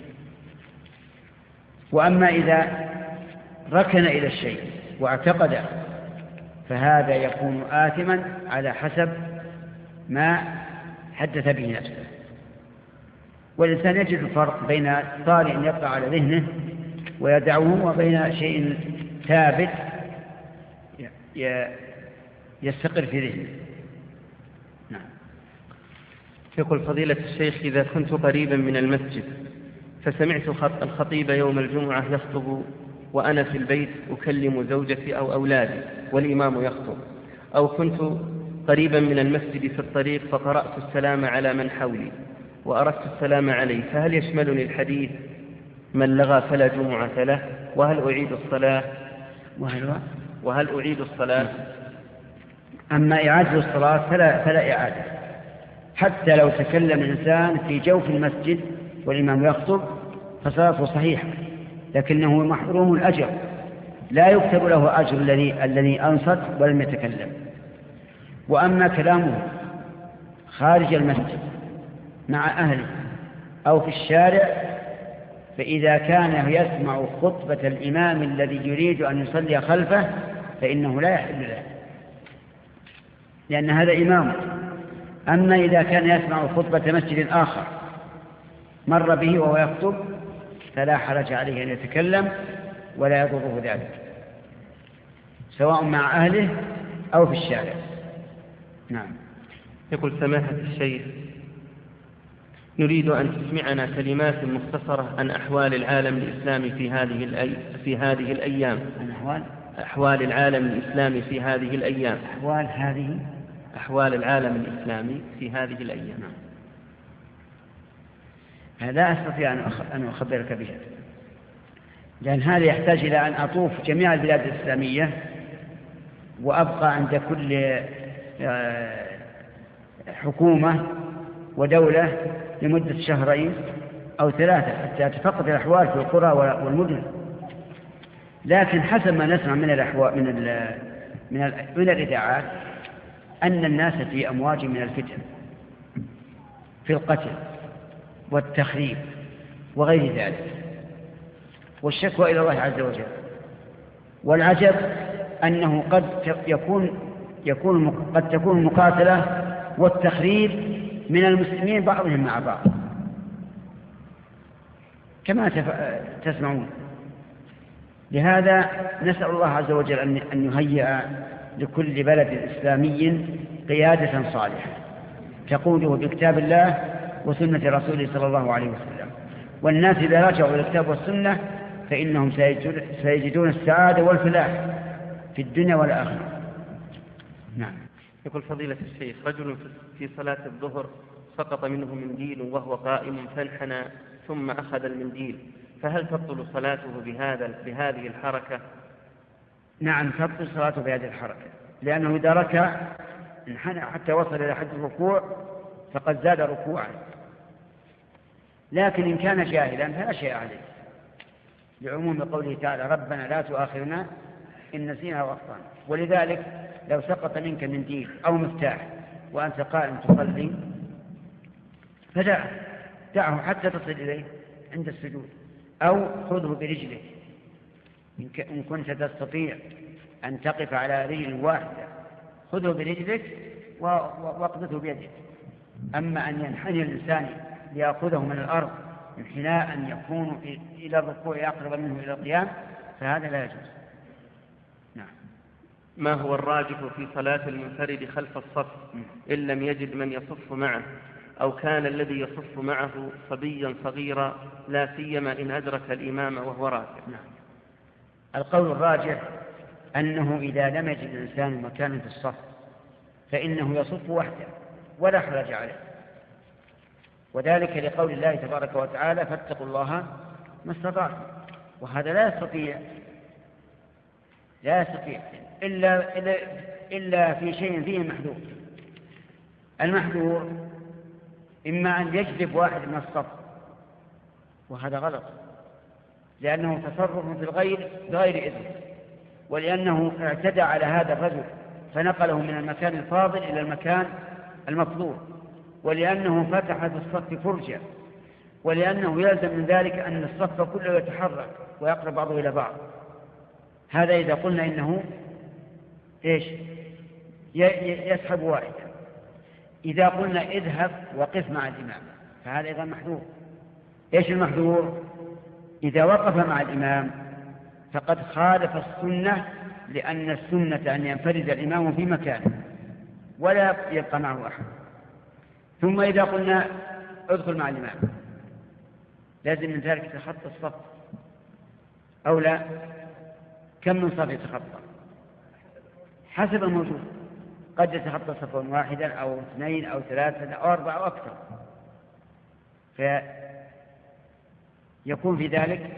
وأما إذا ركن إلى الشيء واعتقد فهذا يكون آثما على حسب ما حدث به نفسه. والإنسان يجد الفرق بين طارئ يقع على ذهنه ويدعوه وبين شيء ثابت يستقر في ذهنه. نعم. يقول فضيلة الشيخ: إذا كنت قريبا من المسجد فسمعت الخطيب يوم الجمعة يخطب وأنا في البيت أكلم زوجتي أو أولادي والإمام يخطب، أو كنت قريبا من المسجد في الطريق فقرأت السلام على من حولي وأردت السلام عليه، فهل يشملني الحديث من لغى فلا جمعة له؟ وهل أعيد الصلاة؟ وهل, وهل أعيد الصلاة؟ أما إعادة الصلاة فلا, فلا إعادة، حتى لو تكلم الإنسان في جوف المسجد والإمام يخطب فصلاته صحيحة، لكنه محروم الأجر، لا يكتب له أجر الذي الذي أنصت ولم يتكلم. وأما كلامه خارج المسجد مع أهله أو في الشارع فإذا كان يسمع خطبة الإمام الذي يريد أن يصلي خلفه فإنه لا يحل له، لأن هذا إمام. أما إذا كان يسمع خطبة مسجد آخر مر به وهو يخطب فلا حرج عليه أن يتكلم ولا يضره ذلك، سواء مع أهله أو في الشارع. نعم. يقول سماحة الشيخ: نريد أن تسمعنا كلمات مختصرة عن أحوال العالم الإسلامي في هذه الأي... في هذه الأيام. عن أحوال أحوال العالم الإسلامي في هذه الأيام. أحوال هذه أحوال العالم الإسلامي في هذه الأيام. لا أستطيع أن أخبرك بها، لأن هذا يحتاج إلى أن أطوف جميع البلاد الإسلامية وأبقى عند كل حكومة ودولة لمدة شهرين أو ثلاثة حتى أتفقد الأحوال في القرى والمدن. لكن حسب ما نسمع من الأحوال من ال من, ال من الإذاعات أن الناس في أمواج من الفتن في القتل والتخريب وغير ذلك، والشكوى إلى الله عز وجل. والعجب أنه قد يكون يكون قد تكون المقاتلة والتخريب من المسلمين بعضهم مع بعض كما تسمعون. لهذا نسأل الله عز وجل أن يهيئ لكل بلد إسلامي قيادة صالحة تقوده بكتاب الله وسنة رسوله صلى الله عليه وسلم. والناس إذا رجعوا إلى الكتاب والسنة فإنهم سيجدون السعادة والفلاح في الدنيا والآخرة. نعم. يقول فضيلة الشيخ: رجل في صلاة الظهر سقط منه منديل وهو قائم فانحنى ثم أخذ المنديل، فهل تبطل صلاته بهذا بهذه الحركة؟ نعم تبطل صلاته بهذه الحركة، لأنه إذا ركع انحنى حتى وصل إلى حد الركوع فقد زاد ركوعا. لكن إن كان جاهلا فلا شيء عليه، لعموم قوله تعالى: ربنا لا تؤاخذنا إن نسينا وأخطأنا. ولذلك لو سقط منك منديل أو مفتاح وأنت قائم تصلي فدعه دعه حتى تصل إليه عند السجود، أو خذه برجلك إن كنت تستطيع أن تقف على رجل واحدة، خذه برجلك واقبضه بيدك. أما أن ينحني الإنسان ليأخذه من الأرض انحناء يكون إلى الركوع أقرب منه إلى القيام فهذا لا يجوز. نعم. ما هو الراجح في صلاة المنفرد خلف الصف إن لم يجد من يصف معه، أو كان الذي يصف معه صبيا صغيرا لا سيما إن أدرك الإمام وهو راكع؟ نعم. القول الراجح أنه إذا لم يجد الإنسان مكانا في الصف فإنه يصف وحده ولا حرج عليه، وذلك لقول الله تبارك وتعالى: فاتقوا الله ما استطعتم. وهذا لا يستطيع لا يستطيع إلا, إلا, إلا في شيء فيه محذور. المحذور إما أن يجذب واحد من الصف وهذا غلط، لأنه تصرف في الغير بغير إذن، ولأنه اعتدى على هذا الرجل فنقله من المكان الفاضل إلى المكان المفضول، ولأنه فتح في الصف فرجة، ولأنه يلزم من ذلك أن الصف كله يتحرك ويقرب بعضه إلى بعض. هذا إذا قلنا إنه إيش يسحب واحدا. إذا قلنا اذهب وقف مع الإمام فهذا أيضا محذور. إيش المحذور؟ إذا وقف مع الإمام فقد خالف السنة، لأن السنة أن ينفرد الإمام في مكانه ولا يبقى معه أحد. ثم إذا قلنا ادخل مع الإمام لازم من ذلك تخطى الصف أو لا؟ كم من صف يتخطى؟ حسب الموجود، قد يتخطى صفا واحدا أو اثنين أو ثلاثة أو أربعة أو أكثر، فيكون في ذلك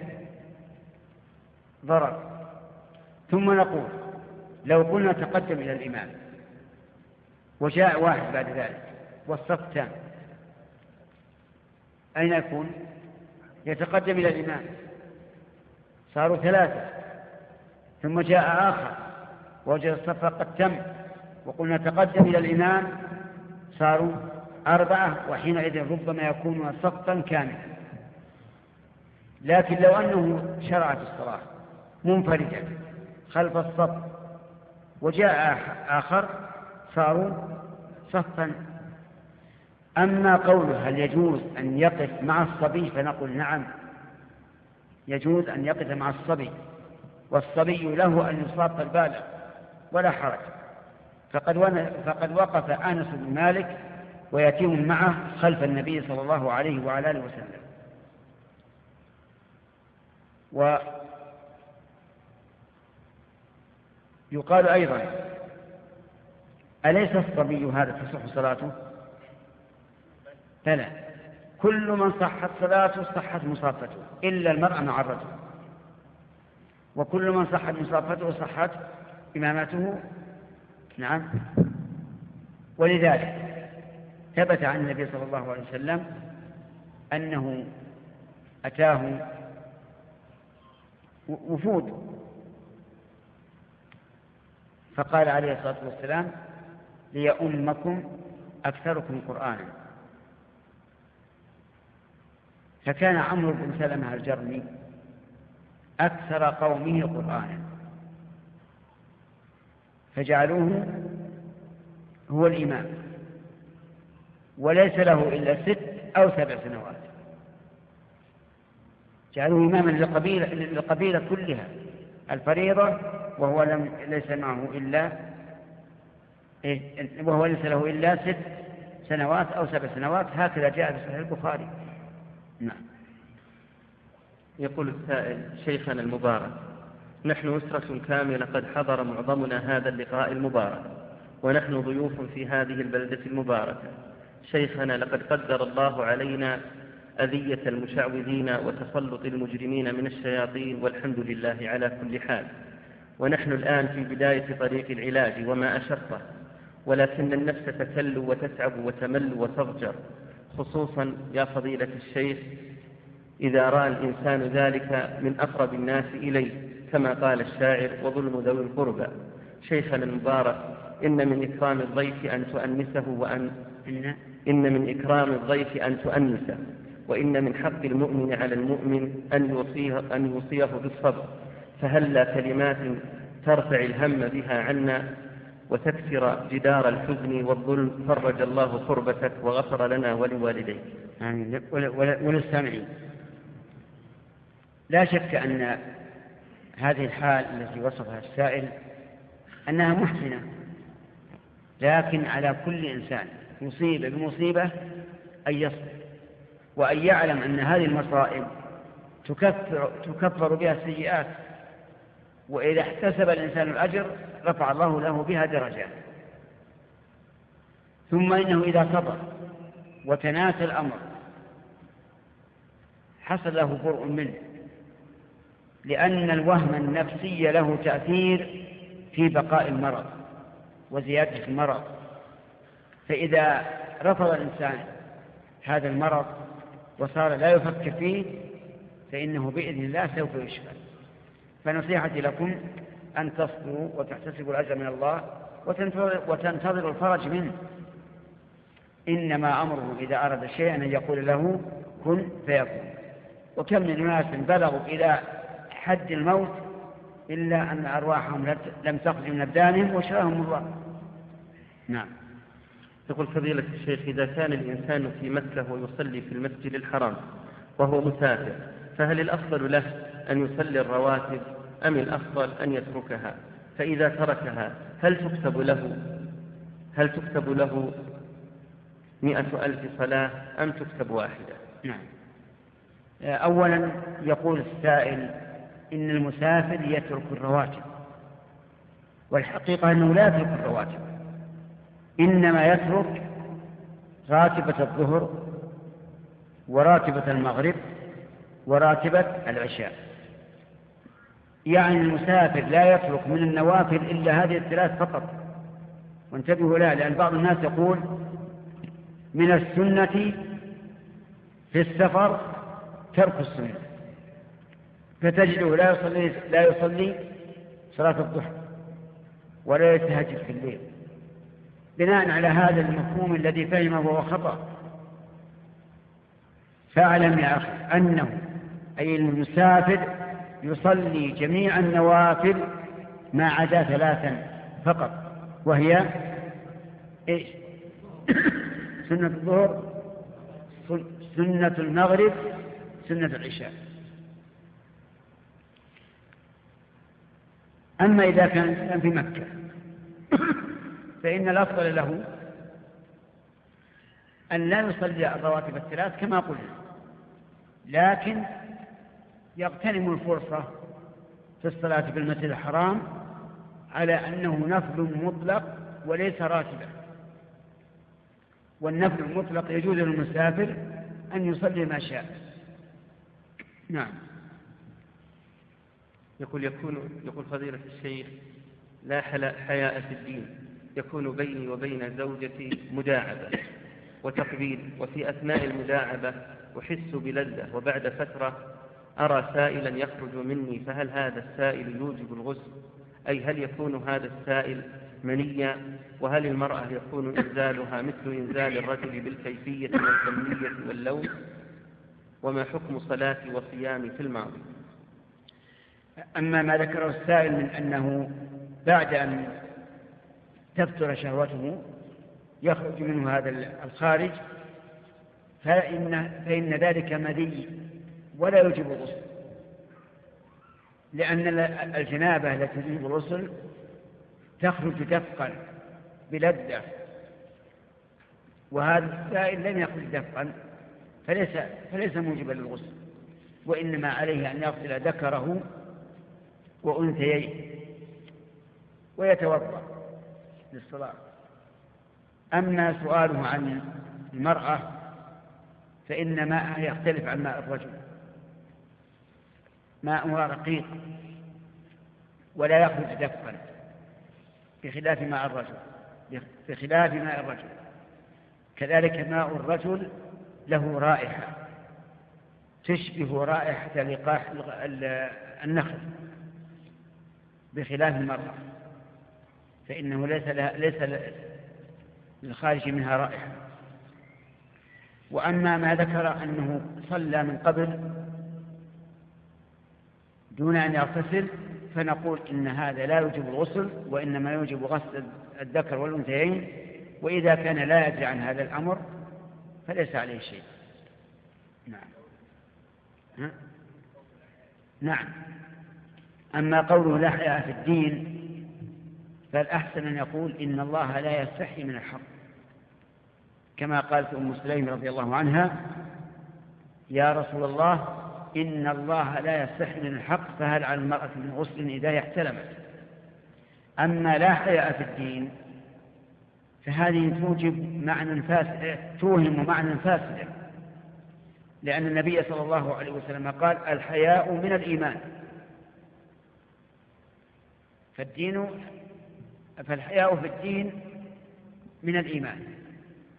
ضرر. ثم نقول لو قلنا تقدم إلى الإمام وجاء واحد بعد ذلك والصف تام، أين يكون؟ يتقدم إلى الإمام، صاروا ثلاثة. ثم جاء آخر ووجد الصف قد تم وقلنا تقدم إلى الإمام، صاروا أربعة، وحينئذ ربما يكون صفا كاملا. لكن لو أنه شرع في الصلاة منفردا خلف الصف وجاء آخر صاروا صفا. أما قوله هل يجوز أن يقف مع الصبي فنقول نعم يجوز أن يقف مع الصبي، والصبي له أن يصاب البالغ ولا حرج. فقد, فقد وقف أنس بن مالك ويتيم معه خلف النبي صلى الله عليه وعلى آله وسلم. ويقال أيضا أليس الصبي هذا تصح صلاته؟ لا، كل من صحت صلاته صحت مصافته إلا المرأة مع الرجل، وكل من صحت مصافته صحت إمامته. نعم. ولذلك ثبت عن النبي صلى الله عليه وسلم أنه أتاه وفود فقال عليه الصلاة والسلام ليؤمكم أكثركم قرآنا، فكان عمرو بن سلمة الجرمي أكثر قومه قرآنا، فجعلوه هو الإمام وليس له إلا ست أو سبع سنوات، جعلوه إماما للقبيلة, للقبيلة كلها الفريضة، وهو لم ليس معه إلا وهو ليس له إلا ست سنوات أو سبع سنوات. هكذا جاء في صحيح البخاري. نعم. يقول السائل: شيخنا المبارك، نحن أسرة كاملة قد حضر معظمنا هذا اللقاء المبارك، ونحن ضيوف في هذه البلدة المباركة. شيخنا، لقد قدر الله علينا أذية المشعوذين وتسلط المجرمين من الشياطين، والحمد لله على كل حال، ونحن الآن في بداية طريق العلاج وما أشقه، ولكن النفس تكل وتتعب وتمل وتضجر، خصوصا يا فضيلة الشيخ إذا رأى الإنسان ذلك من أقرب الناس إليه، كما قال الشاعر: وظلم ذوي القربى. شيخنا المبارك، إن من إكرام الضيف أن تؤنسه وأن إن من إكرام الضيف أن تؤنسه، وإن من حق المؤمن على المؤمن أن يوصيه, أن يوصيه بالصبر، فهلا كلمات ترفع الهم بها عنا وتكسر جدار الحزن والظلم، فرج الله كربتك وغفر لنا ولوالديك. آمين. وللسامعين. لا شك أن هذه الحال التي وصفها السائل أنها محزنة، لكن على كل إنسان مصيبة بمصيبة أن يصبر، وأن يعلم أن هذه المصائب تكفر, تكفر بها السيئات، وإذا احتسب الإنسان الأجر رفع الله له بها درجات. ثم إنه إذا صبر وتناسى الأمر حصل له برء منه، لأن الوهم النفسي له تأثير في بقاء المرض وزيادة المرض. فإذا رفض الإنسان هذا المرض وصار لا يفكر فيه فإنه بإذن الله سوف يشفى. فنصيحتي لكم أن تصبروا وتحتسبوا الأجر من الله وتنتظروا الفرج منه. إنما أمره إذا أراد شيئا أن يقول له كن فيكون. وكم من ناس بلغوا إلى حد الموت إلا أن أرواحهم لم تخرج من أبدانهم وشراهم الله. نعم. يقول فضيلة الشيخ إذا كان الإنسان في مكة ويصلي في المسجد الحرام وهو مسافر فهل الأفضل له أن يصلي الرواتب أم الأفضل أن يتركها؟ فإذا تركها هل تكتب له هل تكتب له مئة ألف صلاة أم تكتب واحدة؟ نعم. أولا يقول السائل إن المسافر يترك الرواتب، والحقيقة أنه لا يترك الرواتب، إنما يترك راتبة الظهر وراتبة المغرب وراتبة العشاء. يعني المسافر لا يترك من النوافل إلا هذه الثلاث فقط. وانتبهوا لا، لأن بعض الناس يقول من السنة في السفر ترك السنة، فتجده لا يصلي, لا يصلي صلاة الضحى ولا يتهجد في الليل بناء على هذا المفهوم الذي فهمه وهو خطأ. فاعلم يا أخي أنه أي المسافر يصلي جميع النوافل ما عدا ثلاثا فقط، وهي إيش؟ سنة الظهر، سنة المغرب، سنة العشاء. أما إذا كان الإنسان في مكة فإن الأفضل له أن لا يصلي الرواتب الثلاث كما قلنا، لكن يغتنم الفرصة في الصلاة في المسجد الحرام على أنه نفل مطلق وليس راتبا. والنفل المطلق يجوز للمسافر أن يصلي ما شاء. نعم. يقول يكون يقول فضيلة الشيخ لا حياء في الدين، يكون بيني وبين زوجتي مداعبة وتقبيل، وفي أثناء المداعبة أحس بلذة، وبعد فترة أرى سائلا يخرج مني، فهل هذا السائل يوجب الغسل؟ أي هل يكون هذا السائل منيا؟ وهل المرأة يكون إنزالها مثل إنزال الرجل بالكيفية والكمية واللون؟ وما حكم صلاتي وصيامي في الماضي؟ أما ما ذكره السائل من أنه بعد أن تفتر شهوته يخرج منه هذا الخارج، فإن, فإن ذلك مذي ولا يجب الغسل، لأن الجنابة التي تجب الغسل تخرج دفقا بلذة، وهذا السائل لم يخرج دفقا فليس, فليس موجبا للغسل، وإنما عليه أن يغسل ذكره وأنثيه ويتوضأ للصلاة. أما سؤاله عن المرأة فإن ماءها يختلف عن ماء الرجل، ماءها رقيق ولا يخرج دفقا بخلاف ماء الرجل بخلاف ماء الرجل كذلك ماء الرجل له رائحة تشبه رائحة لقاح النخل بخلاف المرأة، فإنه ليس لها ليس للخارج منها رائحة. وأما ما ذكر أنه صلى من قبل دون أن يغتسل فنقول إن هذا لا يوجب الغسل، وإنما يوجب غسل الذكر والأنثيين، وإذا كان لا يدري عن هذا الأمر فليس عليه شيء. نعم. ها؟ نعم. أما قوله لا حياء في الدين فالأحسن أن يقول إن الله لا يستحي من الحق، كما قالت أم سليم رضي الله عنها يا رسول الله إن الله لا يستحي من الحق فهل على المرأة من غسل إذا احتلمت. أما لا حياء في الدين فهذه توجب معنى فاسد، توهم معنى فاسدا، لأن النبي صلى الله عليه وسلم قال الحياء من الإيمان، فالدين فالحياء في الدين من الإيمان.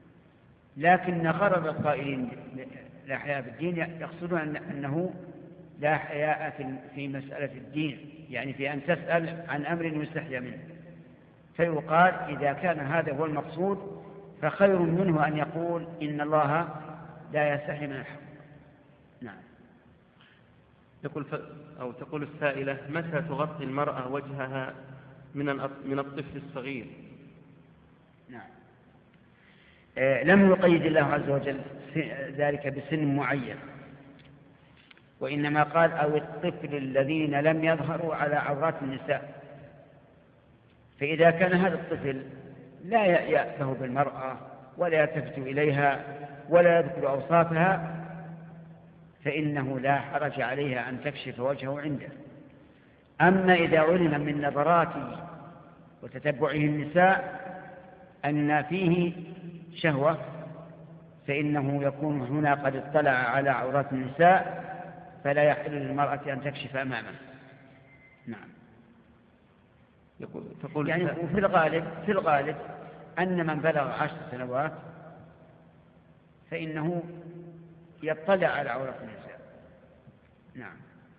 لكن غرض القائلين لا حياء في الدين يقصدون أنه لا حياء في مسألة الدين، يعني في أن تسأل عن أمر يستحيا منه، فيقال إذا كان هذا هو المقصود فخير منه أن يقول إن الله لا يستحي من الحق. نعم. يقول ف... أو تقول السائلة: متى تغطي المرأة وجهها من من الطفل الصغير؟ نعم. آه لم يقيد الله عز وجل ذلك بسن معين، وإنما قال: أو الطفل الذين لم يظهروا على عورات النساء. فإذا كان هذا الطفل لا يأتفه بالمرأة ولا يلتفت إليها ولا يذكر أوصافها فإنه لا حرج عليها أن تكشف وجهه عنده. أما إذا علم من نظراته وتتبعه النساء أن فيه شهوة فإنه يكون هنا قد اطلع على عورات النساء، فلا يحل للمرأة أن تكشف أمامه. نعم. تقول يعني في الغالب في الغالب أن من بلغ عشر سنوات فإنه يطلع على عورات النساء. نعم.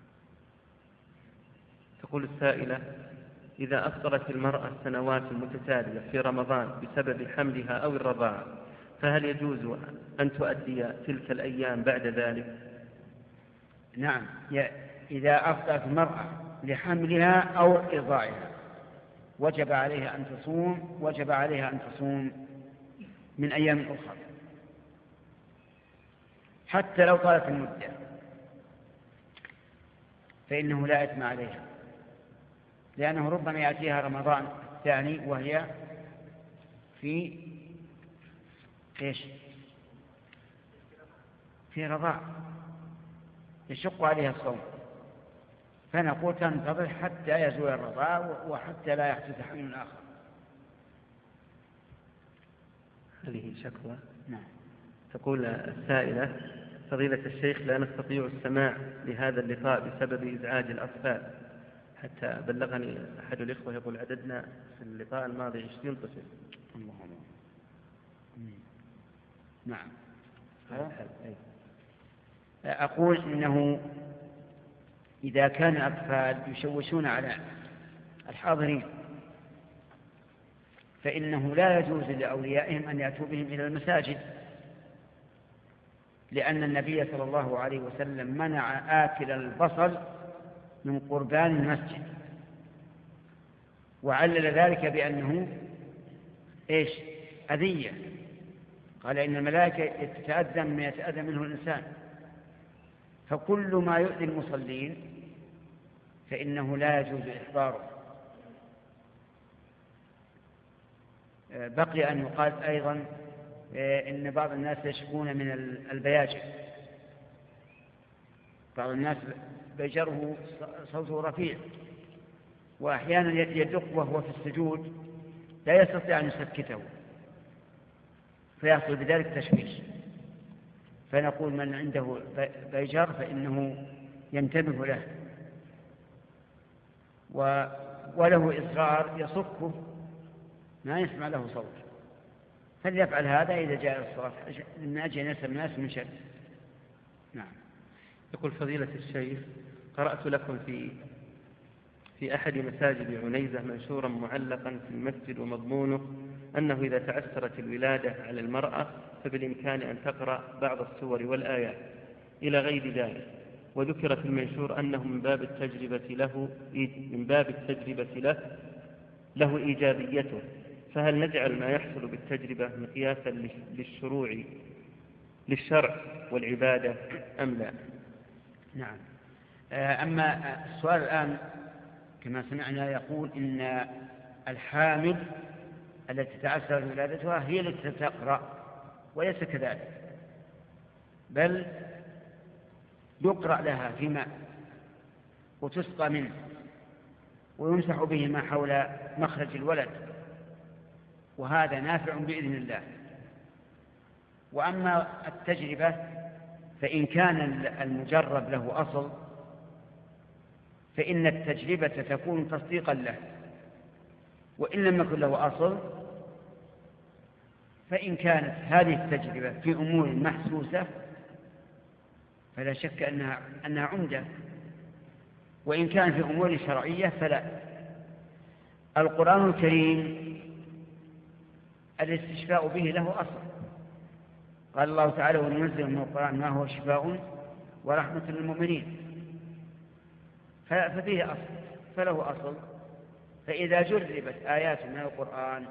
تقول السائلة: إذا أفطرت المرأة سنوات متتالية في رمضان بسبب حملها أو الرضاعة، فهل يجوز أن تؤدي تلك الأيام بعد ذلك؟ نعم. إذا أفطرت المرأة لحملها أو إرضاعها وجب عليها أن تصوم وجب عليها أن تصوم من أيام أخرى حتى لو طالت المدة، فإنه لا إثم عليها، لأنه ربما يأتيها رمضان الثاني وهي في إيش؟ في رضاع يشق عليها الصوم، فنقول تنتظر حتى يزول الرضاع وحتى لا يحدث حمل آخر. هذه شكوى. نعم. تقول السائلة: فضيلة الشيخ، لا نستطيع السماع لهذا اللقاء بسبب إزعاج الأطفال، حتى بلغني أحد الإخوة يقول عددنا في اللقاء الماضي عشرين طفل. الله الله. نعم. أقول إنه إذا كان الأطفال يشوشون على الحاضرين فإنه لا يجوز لأوليائهم أن يأتوا بهم إلى المساجد، لأن النبي صلى الله عليه وسلم منع آكل البصل من قربان المسجد، وعلل ذلك بأنه إيش؟ أذية. قال إن الملائكة تتأذى مما يتأذى منه الإنسان، فكل ما يؤذي المصلين فإنه لا يجوز إحضاره. بقي أن يقال أيضا إن بعض الناس يشكون من البياجر، بعض الناس بيجره صوته رفيع وأحيانا يدق وهو في السجود لا يستطيع أن يسكته فيحصل بذلك تشويش، فنقول من عنده بيجر فإنه ينتبه له وله إصرار يصفه ما يسمع له صوت، فليفعل هذا إذا جاء الصلاة من أجل أن يسمع الناس من شر. نعم. يقول فضيلة الشيخ: قرأت لكم في في أحد مساجد عنيزة منشورا معلقا في المسجد ومضمونه أنه إذا تعسرت الولادة على المرأة فبالإمكان أن تقرأ بعض السور والآيات إلى غير ذلك، وذكر في المنشور أنه من باب التجربة له من باب التجربة له له إيجابيته، فهل نجعل ما يحصل بالتجربة مقياسا للشروع للشرع والعبادة أم لا؟ نعم. أما السؤال الآن كما سمعنا يقول إن الحامل التي تعسر ولادتها هي التي تقرأ، وليس كذلك، بل يقرأ لها في ماء وتسقى منه ويمسح به ما حول مخرج الولد، وهذا نافع بإذن الله. وأما التجربة فإن كان المجرب له أصل فإن التجربة تكون تصديقا له، وإن لم يكن له أصل فإن كانت هذه التجربة في أمور محسوسة فلا شك أنها, أنها عمدة وإن كان في أمور شرعية فلا. القرآن الكريم الاستشفاء به له أصل، قال الله تعالى: وننزل من القرآن ما هو شفاء ورحمة للمؤمنين، ففيه أصل، فله أصل. فإذا جربت آيات من القرآن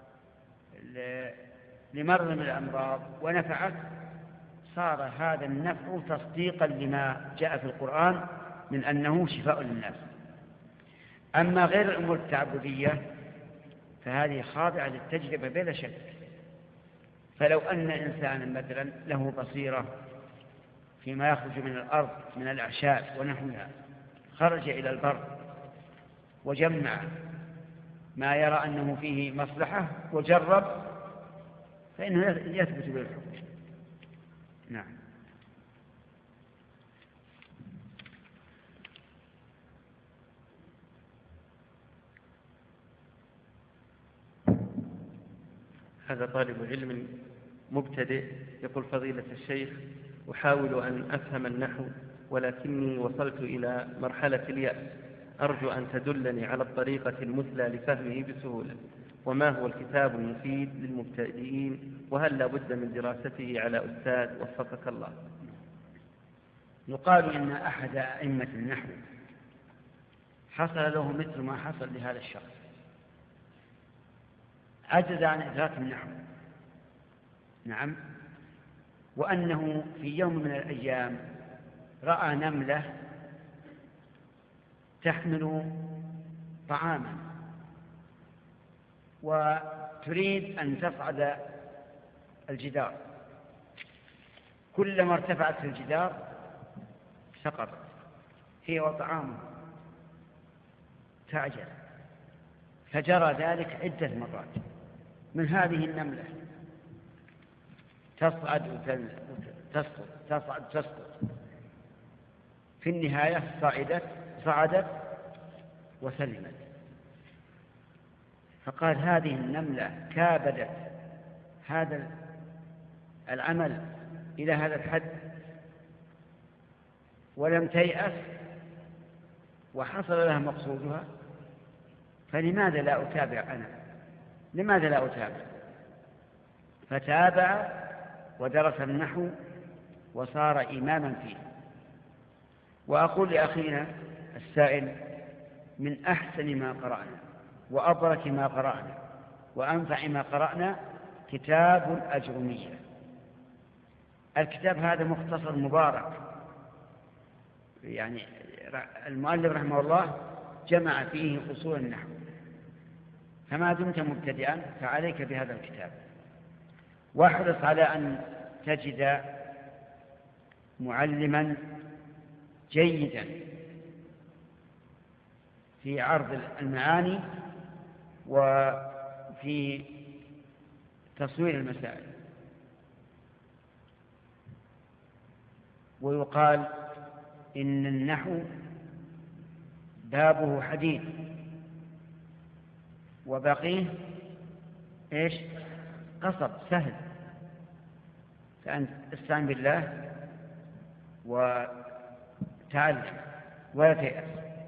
لمرض من الأمراض ونفعت، صار هذا النفع تصديقا لما جاء في القرآن من أنه شفاء للناس. أما غير الأمور التعبدية فهذه خاضعة للتجربة بلا شك. فلو أن إنسانا مثلا له بصيرة فيما يخرج من الأرض من الأعشاب ونحوها، خرج إلى البر وجمع ما يرى أنه فيه مصلحة وجرب، فإنه يثبت بالحكم. نعم. هذا طالب علم مبتدئ يقول: فضيلة الشيخ، أحاول أن أفهم النحو ولكني وصلت إلى مرحلة اليأس، أرجو أن تدلني على الطريقة المثلى لفهمه بسهولة، وما هو الكتاب المفيد للمبتدئين، وهل لا بد من دراسته على أستاذ وفقك الله؟ يقال إن أحد أئمة النحو حصل له مثل ما حصل لهذا الشخص، عجز عن إدراك النحو. نعم. وأنه في يوم من الأيام رأى نملة تحمل طعاما وتريد أن تصعد الجدار، كلما ارتفعت في الجدار سقطت هي وطعامه، تعجل، فجرى ذلك عدة مرات من هذه النملة، تصعد وتسقط، تصعد تسقط، في النهاية صعدت صعدت وسلمت. فقال: هذه النملة كابدت هذا العمل إلى هذا الحد ولم تيأس وحصل لها مقصودها، فلماذا لا أتابع أنا؟ لماذا لا أتابع؟ فتابع ودرس النحو وصار إماما فيه. وأقول لأخينا السائل: من أحسن ما قرأنا وأبرك ما قرأنا وأنفع ما قرأنا كتاب الأجرمية. الكتاب هذا مختصر مبارك، يعني المؤلف رحمه الله جمع فيه أصول النحو، فما دمت مبتدئا فعليك بهذا الكتاب، واحرص على أن تجد معلما جيدا في عرض المعاني وفي تصوير المسائل. ويقال إن النحو بابه حديد وبقيه إيش؟ قصب سهل، فأنت استعن بالله وتعلم ولا تيأس.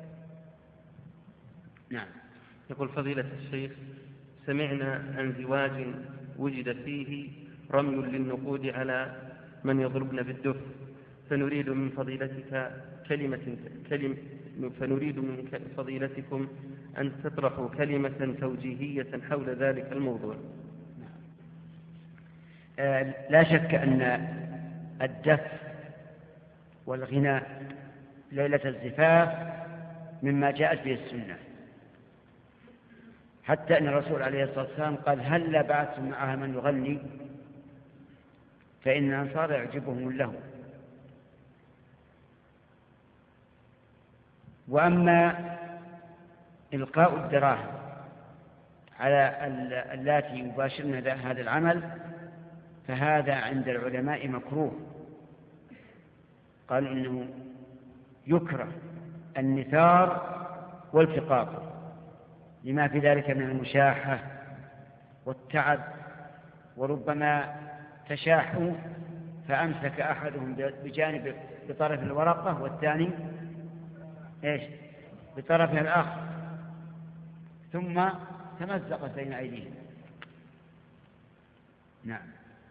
نعم. يقول: فضيلة الشيخ، سمعنا عن زواج وجد فيه رمي للنقود على من يضربن بالدف، فنريد من فضيلتك كلمة كلمة فنريد من فضيلتكم أن تطرحوا كلمة توجيهية حول ذلك الموضوع. آه لا شك أن الدف والغناء ليلة الزفاف مما جاءت به السنة، حتى أن الرسول عليه الصلاة والسلام قال: هل بعثتم معها من يغني؟ فإن الأنصار يعجبهم له. وأما إلقاء الدراهم على اللاتي يباشرن هذا العمل فهذا عند العلماء مكروه، قالوا إنه يكره النثار والتقاط لما في ذلك من المشاحة والتعب، وربما تشاحوا فأمسك أحدهم بجانب بطرف الورقة والثاني إيش بطرفها الآخر ثم تمزقت بين أيديهم. نعم.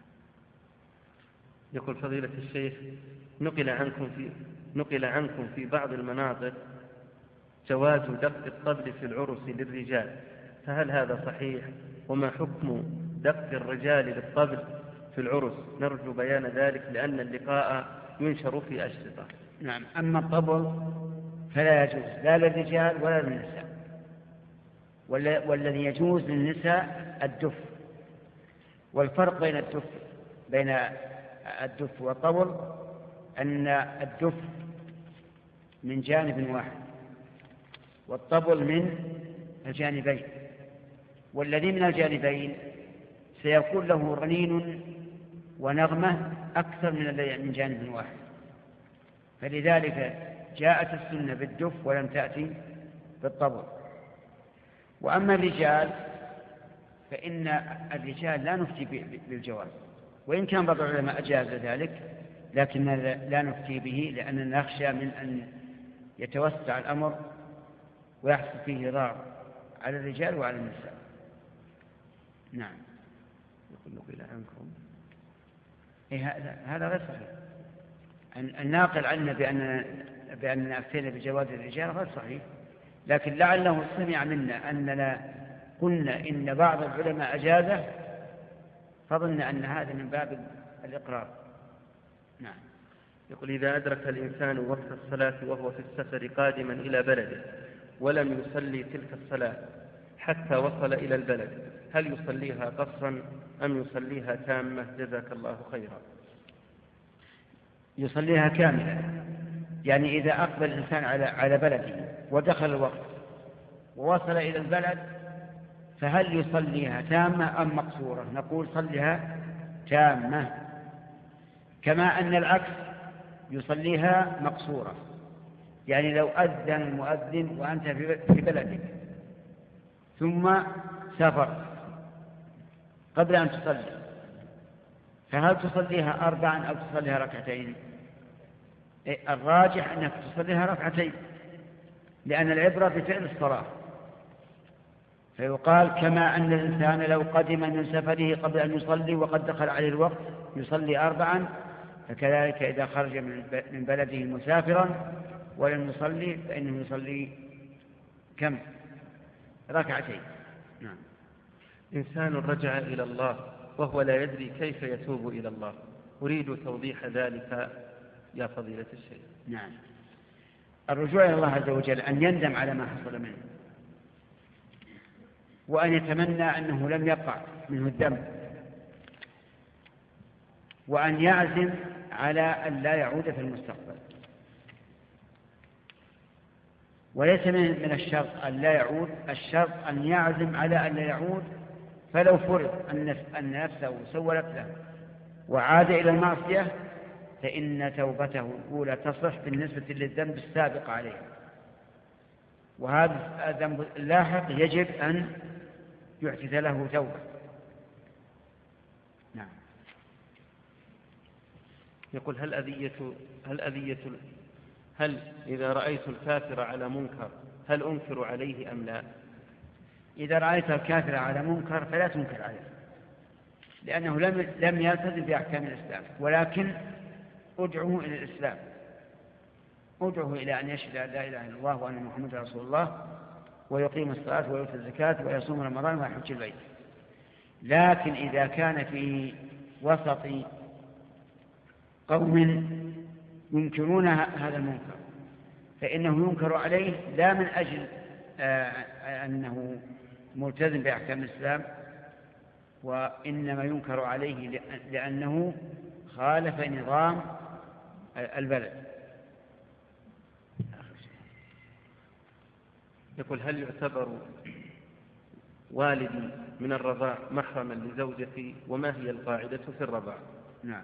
يقول فضيلة الشيخ نقل عنكم في نقل عنكم في بعض المناطق جواز دق الطبل في العرس للرجال، فهل هذا صحيح؟ وما حكم دق الرجال للطبل في العرس؟ نرجو بيان ذلك لأن اللقاء ينشر في أشرطة. نعم. أما الطبل فلا يجوز لا للرجال ولا للنساء، والذي يجوز للنساء الدف. والفرق بين الدف بين الدف والطبل أن الدف من جانب واحد والطبل من الجانبين، والذي من الجانبين سيكون له رنين ونغمة أكثر من جانب واحد، فلذلك جاءت السنة بالدف ولم تأتي بالطبل. وأما الرجال فإن الرجال لا نفتي بالجواز، وإن كان بعض العلماء أجاز ذلك لكن لا نفتي به لأننا نخشى من أن يتوسع الأمر ويحصل فيه ضرر على الرجال وعلى النساء. نعم. يقول نقل عنكم إيه هذا غير صحيح. الناقل عنا بأننا بأننا أفتينا بجواز الرجال غير صحيح، لكن لعله سمع منا أننا قلنا إن بعض العلماء أجازه فظن أن هذا من باب الإقرار. نعم. يقول إذا أدرك الإنسان وقت الصلاة وهو في السفر قادما إلى بلده ولم يصلي تلك الصلاة حتى وصل إلى البلد، هل يصليها قصرا أم يصليها تامة؟ جزاك الله خيرا. يصليها كاملة، يعني إذا أقبل الإنسان على على بلده ودخل الوقت ووصل إلى البلد فهل يصليها تامة أم مقصورة؟ نقول صليها تامة، كما أن العكس يصليها مقصورة. يعني لو أذن المؤذن وأنت في بلدك ثم سافرت قبل أن تصلي، فهل تصليها أربعا أو تصليها ركعتين؟ الراجح أنك تصليها ركعتين، لأن العبرة بفعل الصلاة. فيقال كما أن الإنسان لو قدم من سفره قبل أن يصلي وقد دخل عليه الوقت يصلي أربعا، فكذلك إذا خرج من بلده مسافرا ولم يصلي فإنه يصلي كم؟ ركعتين. نعم. إنسان رجع إلى الله وهو لا يدري كيف يتوب إلى الله، أريد توضيح ذلك يا فضيلة الشيخ. نعم. الرجوع إلى الله عز وجل أن يندم على ما حصل منه، وأن يتمنى أنه لم يقع منه الذنب، وأن يعزم على أن لا يعود في المستقبل. وليس من الشرط أن لا يعود، الشرط أن يعزم على أن لا يعود. فلو فرض أن نفسه سولت له وعاد إلى المعصية فإن توبته الأولى تصح بالنسبة للذنب السابق عليه، وهذا الذنب اللاحق يجب أن يحدث له توبة. نعم. يقول هل أذية هل أذية هل إذا رأيت الكافر على منكر هل أنكر عليه أم لا؟ إذا رأيت الكافر على منكر فلا تنكر عليه، لأنه لم لم يلتزم بأحكام الإسلام، ولكن ادعوه إلى الإسلام، ادعوه إلى أن يشهد لا إله إلا الله وأن محمد رسول الله ويقيم الصلاة ويؤتي الزكاة ويصوم رمضان ويحج البيت. لكن إذا كان في وسط قوم ينكرون هذا المنكر فإنه ينكر عليه لا من أجل أنه ملتزم بأحكام الإسلام، وإنما ينكر عليه لأنه خالف نظام البلد. يقول هل يعتبر والدي من الرضاع محرما لزوجتي، وما هي القاعدة في الرضاع؟ نعم.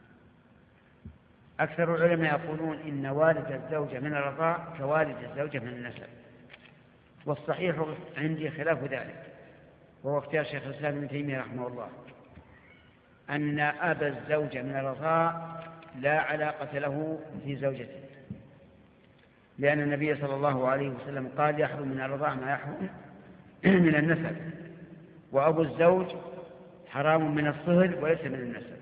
أكثر العلماء يقولون إن والد الزوجة من الرضاع كوالد الزوجة من النسب، والصحيح عندي خلاف ذلك، وهو اختيار شيخ الإسلام ابن تيمية رحمه الله، أن أبا الزوجة من الرضاع لا علاقة له في زوجته، لأن النبي صلى الله عليه وسلم قال يحرم من الرضاع ما يحرم من النسب، وأبو الزوج حرام من الصهر وليس من النسب.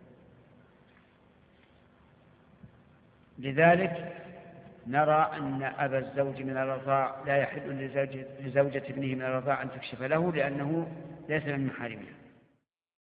لذلك نرى أن أبا الزوج من الرضاع لا يحل لزوجة ابنه من الرضاع أن تكشف له، لأنه ليس من محارمها.